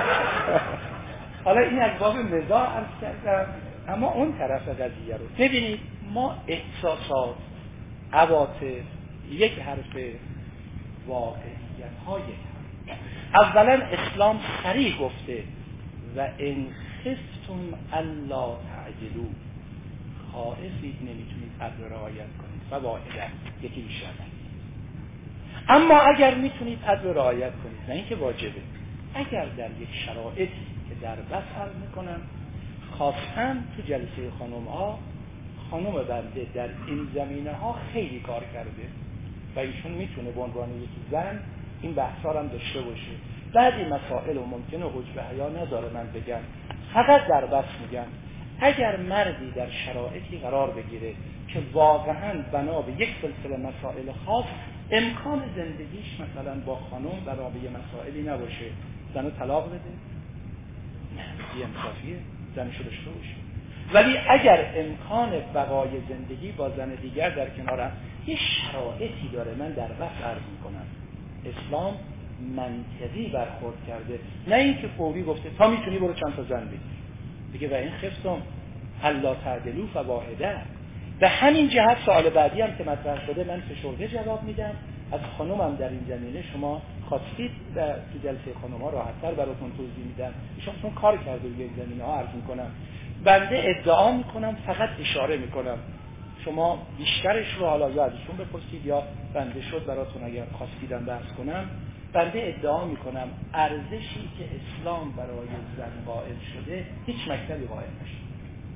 حالا این از باب مزاح عرض کردم، اما اون طرف قضیه رو ببینید، ما احساسات، عواطف، یک حرف، واقعیت های اولا اسلام صریح گفته و ان خفتم الا تعدلوا، خائفید نمیتونید حد رعایت کنید فواحده، یکی بیشتر. اما اگر میتونید حد رعایت کنید، نه اینکه واجبه، اگر در یک شرایطی که در بس عرض میکنم، خاصا تو جلسه خانم ها، خانم بنده در این زمینه ها خیلی کار کرده و ایشون میتونه به عنوان یک زن این بحثا هم داشته باشه. بعضی مسائل و ممکنه حجب حیا نداره من بگم، فقط در بس میگم اگر مردی در شرایطی قرار بگیره که واقعا بنا به یک سلسله مسائل خاص امکان زندگیش مثلا با خانم بنا به یه مسائلی نباشه، زنو طلاق بده، نه بی انصافیه، زنشو داشته باشه. ولی اگر امکان بقای زندگی با زن دیگر در کنارم یه شرایطی داره، من در بس عرض میکنم اسلام منطقی برخورد کرده، نه اینکه فوری گفته تا میتونی برو چند تا زن بگیر دیگه. و این خفتم الا تعدلوا فواحده. به همین جهت سوال بعدی هم که مطرح شده من فشرده جواب میدم، از خانومم در این زمینه شما خواستید در تو جلسه خانوم ها راحت‌تر براتون توضیح میدم، ایشون چون کار کرده روی این زمینه ها عرض میکنم. بنده ادعا میکنم، فقط اشاره میکنم، شما بیشترش رو حالا یا ازشون بپرسید یا بنده شد براتون اگر خواستیدم بحث کنم. بنده ادعا میکنم ارزشی که اسلام برای زن قائل شده هیچ مکتبی قائل نشده.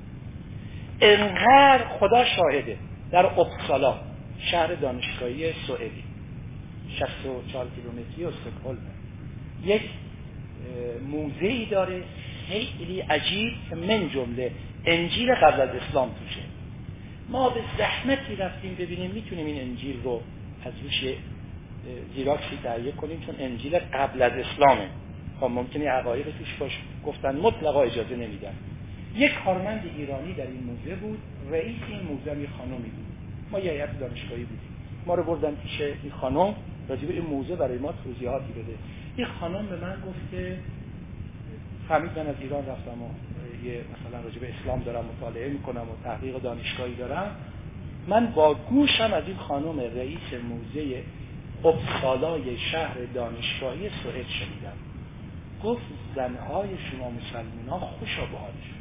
انقدر خدا شاهده در اپسالا شهر دانشگاهی سوئدی شصت و چهار کیلومتری استکهلم یک موزه‌ای داره خیلی عجیب که من جمله انجیل قبل از اسلام توشه. ما به زحمتی رفتیم ببینیم میتونیم این انجیل رو از روش زیراکسی تهیه کنیم، چون انجیل قبل از اسلامه، خب ممکنه عقاید توش باشه، گفتن مطلقا اجازه نمیدن. یک کارمند ایرانی در این موزه بود، رئیس این موزه می خانومی بود، ما یه هیئت دانشگاهی بودیم، ما رو بردن پیش این خانم راجع به این موزه برای ما توضیحاتی بده. این خانم به من گفت که فهمید من از ایران رفتم و یه مثلا راجع به اسلام دارم مطالعه میکنم و تحقیق دانشگاهی دارم. من با گوشم از این خانم رئیس موزه اپسالای شهر دانشگاهی سوئد شنیدم. گفت زنهای شما مسلمان ها خوشا به حالشون،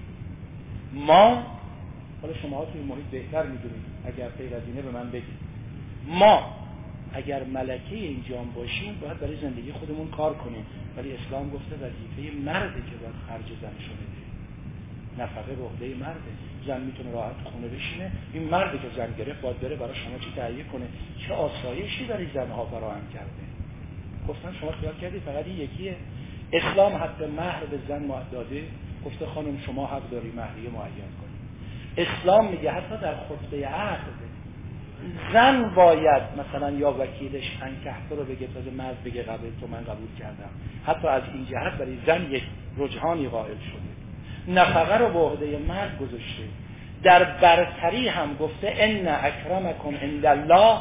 ما حالا شما ها توی محیط بهتر میدونید، اگر غیر از اینه به من بگید، ما اگر ملکه اینجام باشیم باید برای زندگی خودمون کار کنیم، ولی اسلام گفته وظیفه مرده که باید خرج زنشو بده، نفقه به عهده مرده. زن میتونه راحت خونه بشینه، این مرده که زن گرفت باید بره برای شما چی تهیه کنه، چه آسایشی برای زنها فراهم کرده. گفتن شما خیال کردی فقط این یکیه؟ اسلام حق مهر به زن داده، گفته خانم شما حق داری مهریه معین کنی. اسلام میگه حتی در خطبه عقد زن باید مثلا یا وکیلش انکحته رو بگه تا مرد بگه قبول تو من قبول کردم. حتی از این جهت برای زن یک رجحانی قائل شده. نفقه رو به عهده مرد گذاشته. در برتری هم گفته ان اکرمکم عند الله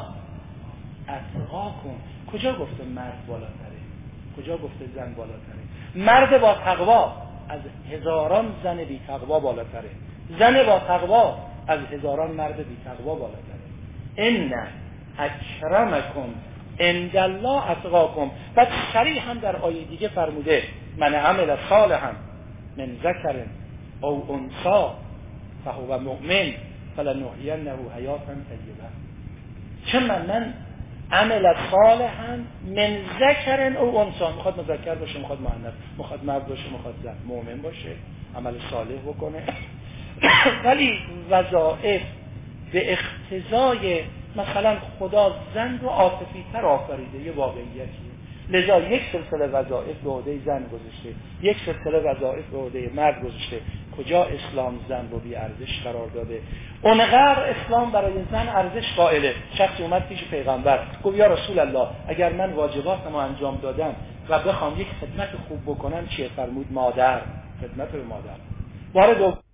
اتقاکم. کجا گفته مرد بالاتره؟ کجا گفته زن بالاتره؟ مرد با تقوا از هزاران زن بی تقوا بالاتره، زن با تقوا از هزاران مرد بی تقوا بالاتره. ان اکرمکم عند الله اتقاکم. بعد صریح هم در آیه دیگه فرموده من عمل صالحا من ذکر او انثا فهو مؤمن فلنحيینه حیاة طیبه. چه من من عمل صالحا من ذکر او انثی، میخواد مذکر باشه، میخواد مؤنث، میخواد مرد باشه، میخواد زن، مؤمن باشه، عمل صالح بکنه. ولی وظایف به اقتضای مثلا خدا زن رو عاطفی تر آفریده، یه واقعیتیه، لذا یک سلسله وظایف به عهده زن گذاشته، یک سلسله وظایف به عهده مرد گذاشته. کجا اسلام زن رو بی ارزش قرار داده؟ اونقدر اسلام برای زن ارزش قائله. شخصی اومد پیش پیغمبر گفت یا رسول الله اگر من واجباتمو انجام دادم و بخوام یک خدمت خوب بکنم چیه؟ فرمود مادر، خدمت به مادر. بار دوم